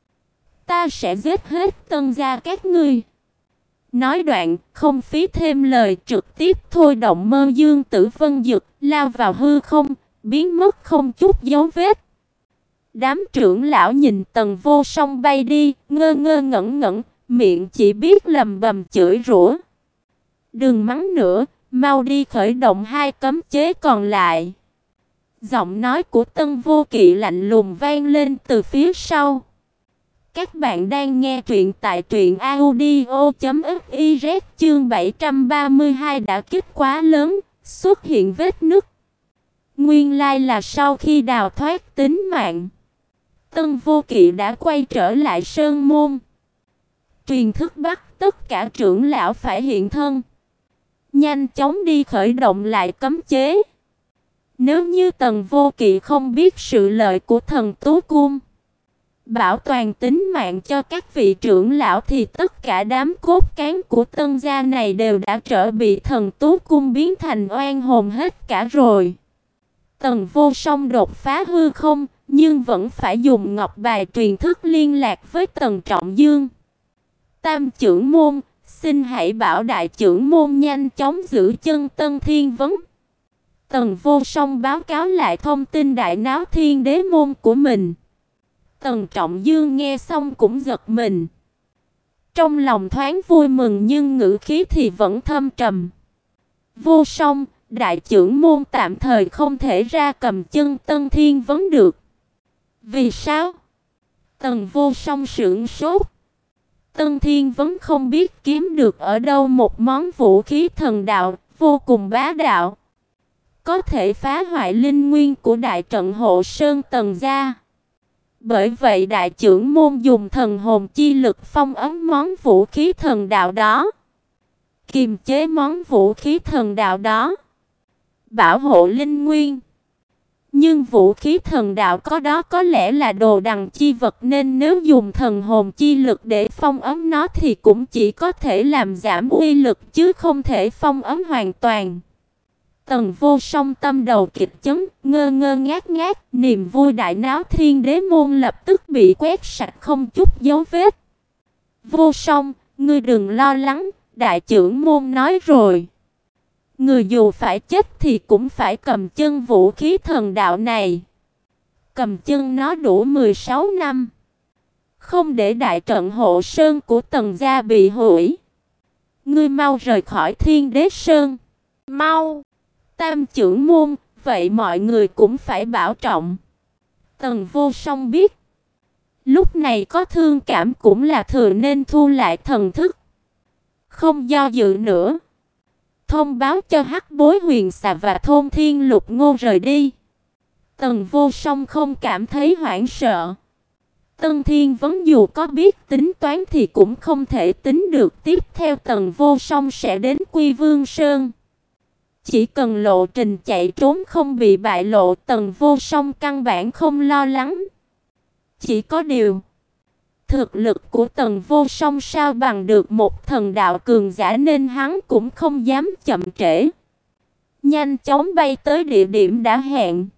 ta sẽ giết hết Tân gia các ngươi. Nói đoạn, không phí thêm lời, trực tiếp thôi động Mơ Dương Tử Vân Dực, lao vào hư không, biến mất không chút dấu vết. Đám trưởng lão nhìn Tần Vô Song bay đi, ngơ ngơ ngẩn ngẩn, miệng chỉ biết lầm bầm chửi rủa. Đừng mắng nữa, mau đi khởi động hai cấm chế còn lại. Giọng nói của Tân Vô Kỵ lạnh lùng vang lên từ phía sau. Các bạn đang nghe truyện tại truyện audio chấm fiz, chương bảy trăm ba mươi hai đã kích quá lớn, xuất hiện vết nứt. Nguyên lai là sau khi đào thoát tính mạng, Tân Vô Kỵ đã quay trở lại sơn môn. Truyền thức bắt tất cả trưởng lão phải hiện thân, nhanh chóng đi khởi động lại cấm chế. Nếu như Tần Vô Kỵ không biết sự lợi của thần Tú Cung, bảo toàn tính mạng cho các vị trưởng lão thì tất cả đám cốt cán của Tân gia này đều đã trở bị thần Tú Cung biến thành oan hồn hết cả rồi. Tần Vô Song đột phá hư không, nhưng vẫn phải dùng ngọc bài truyền thức liên lạc với Tần Trọng Dương. Tam trưởng môn, Xin hãy bảo đại trưởng môn nhanh chóng giữ chân Tân Thiên Vấn. Tần Vô Song báo cáo lại thông tin đại náo Thiên Đế môn của mình. Tần Trọng Dương nghe xong cũng giật mình. Trong lòng thoáng vui mừng nhưng ngữ khí thì vẫn thâm trầm. Vô Song, đại trưởng môn tạm thời không thể ra cầm chân Tân Thiên Vấn được. Vì sao? Tần Vô Song sửng sốt. Tân Thiên Vấn không biết kiếm được ở đâu một món vũ khí thần đạo vô cùng bá đạo, có thể phá hoại linh nguyên của đại trận hộ sơn Tần gia. Bởi vậy đại trưởng môn dùng thần hồn chi lực phong ấn món vũ khí thần đạo đó, kiềm chế món vũ khí thần đạo đó, bảo hộ linh nguyên. Nhưng vũ khí thần đạo có đó có lẽ là đồ đằng chi vật, nên nếu dùng thần hồn chi lực để phong ấn nó thì cũng chỉ có thể làm giảm uy lực chứ không thể phong ấn hoàn toàn. Tần Vô Song tâm đầu kịch chấn, ngơ ngơ ngác ngác, niềm vui đại náo Thiên Đế môn lập tức bị quét sạch không chút dấu vết. Vô Song, ngươi đừng lo lắng, đại trưởng môn nói rồi. Người dù phải chết thì cũng phải cầm chân vũ khí thần đạo này. Cầm chân nó đủ mười sáu năm. Không để đại trận hộ sơn của Tần gia bị hủy. Ngươi mau rời khỏi Thiên Đế Sơn. Mau! Tam trưởng môn, vậy mọi người cũng phải bảo trọng. Tần Vô Song biết. Lúc này có thương cảm cũng là thừa nên thu lại thần thức. Không do dự nữa. Thông báo cho Hắc Bối Huyền Xà và Thôn Thiên Lục Ngô rời đi. Tần Vô Song không cảm thấy hoảng sợ. Tân Thiên Vấn dù có biết tính toán thì cũng không thể tính được tiếp theo Tần Vô Song sẽ đến Quy Vương Sơn. Chỉ cần lộ trình chạy trốn không bị bại lộ, Tần Vô Song căn bản không lo lắng. Chỉ có điều, thực lực của Tần Vô Song sao bằng được một thần đạo cường giả nên hắn cũng không dám chậm trễ. Nhanh chóng bay tới địa điểm đã hẹn.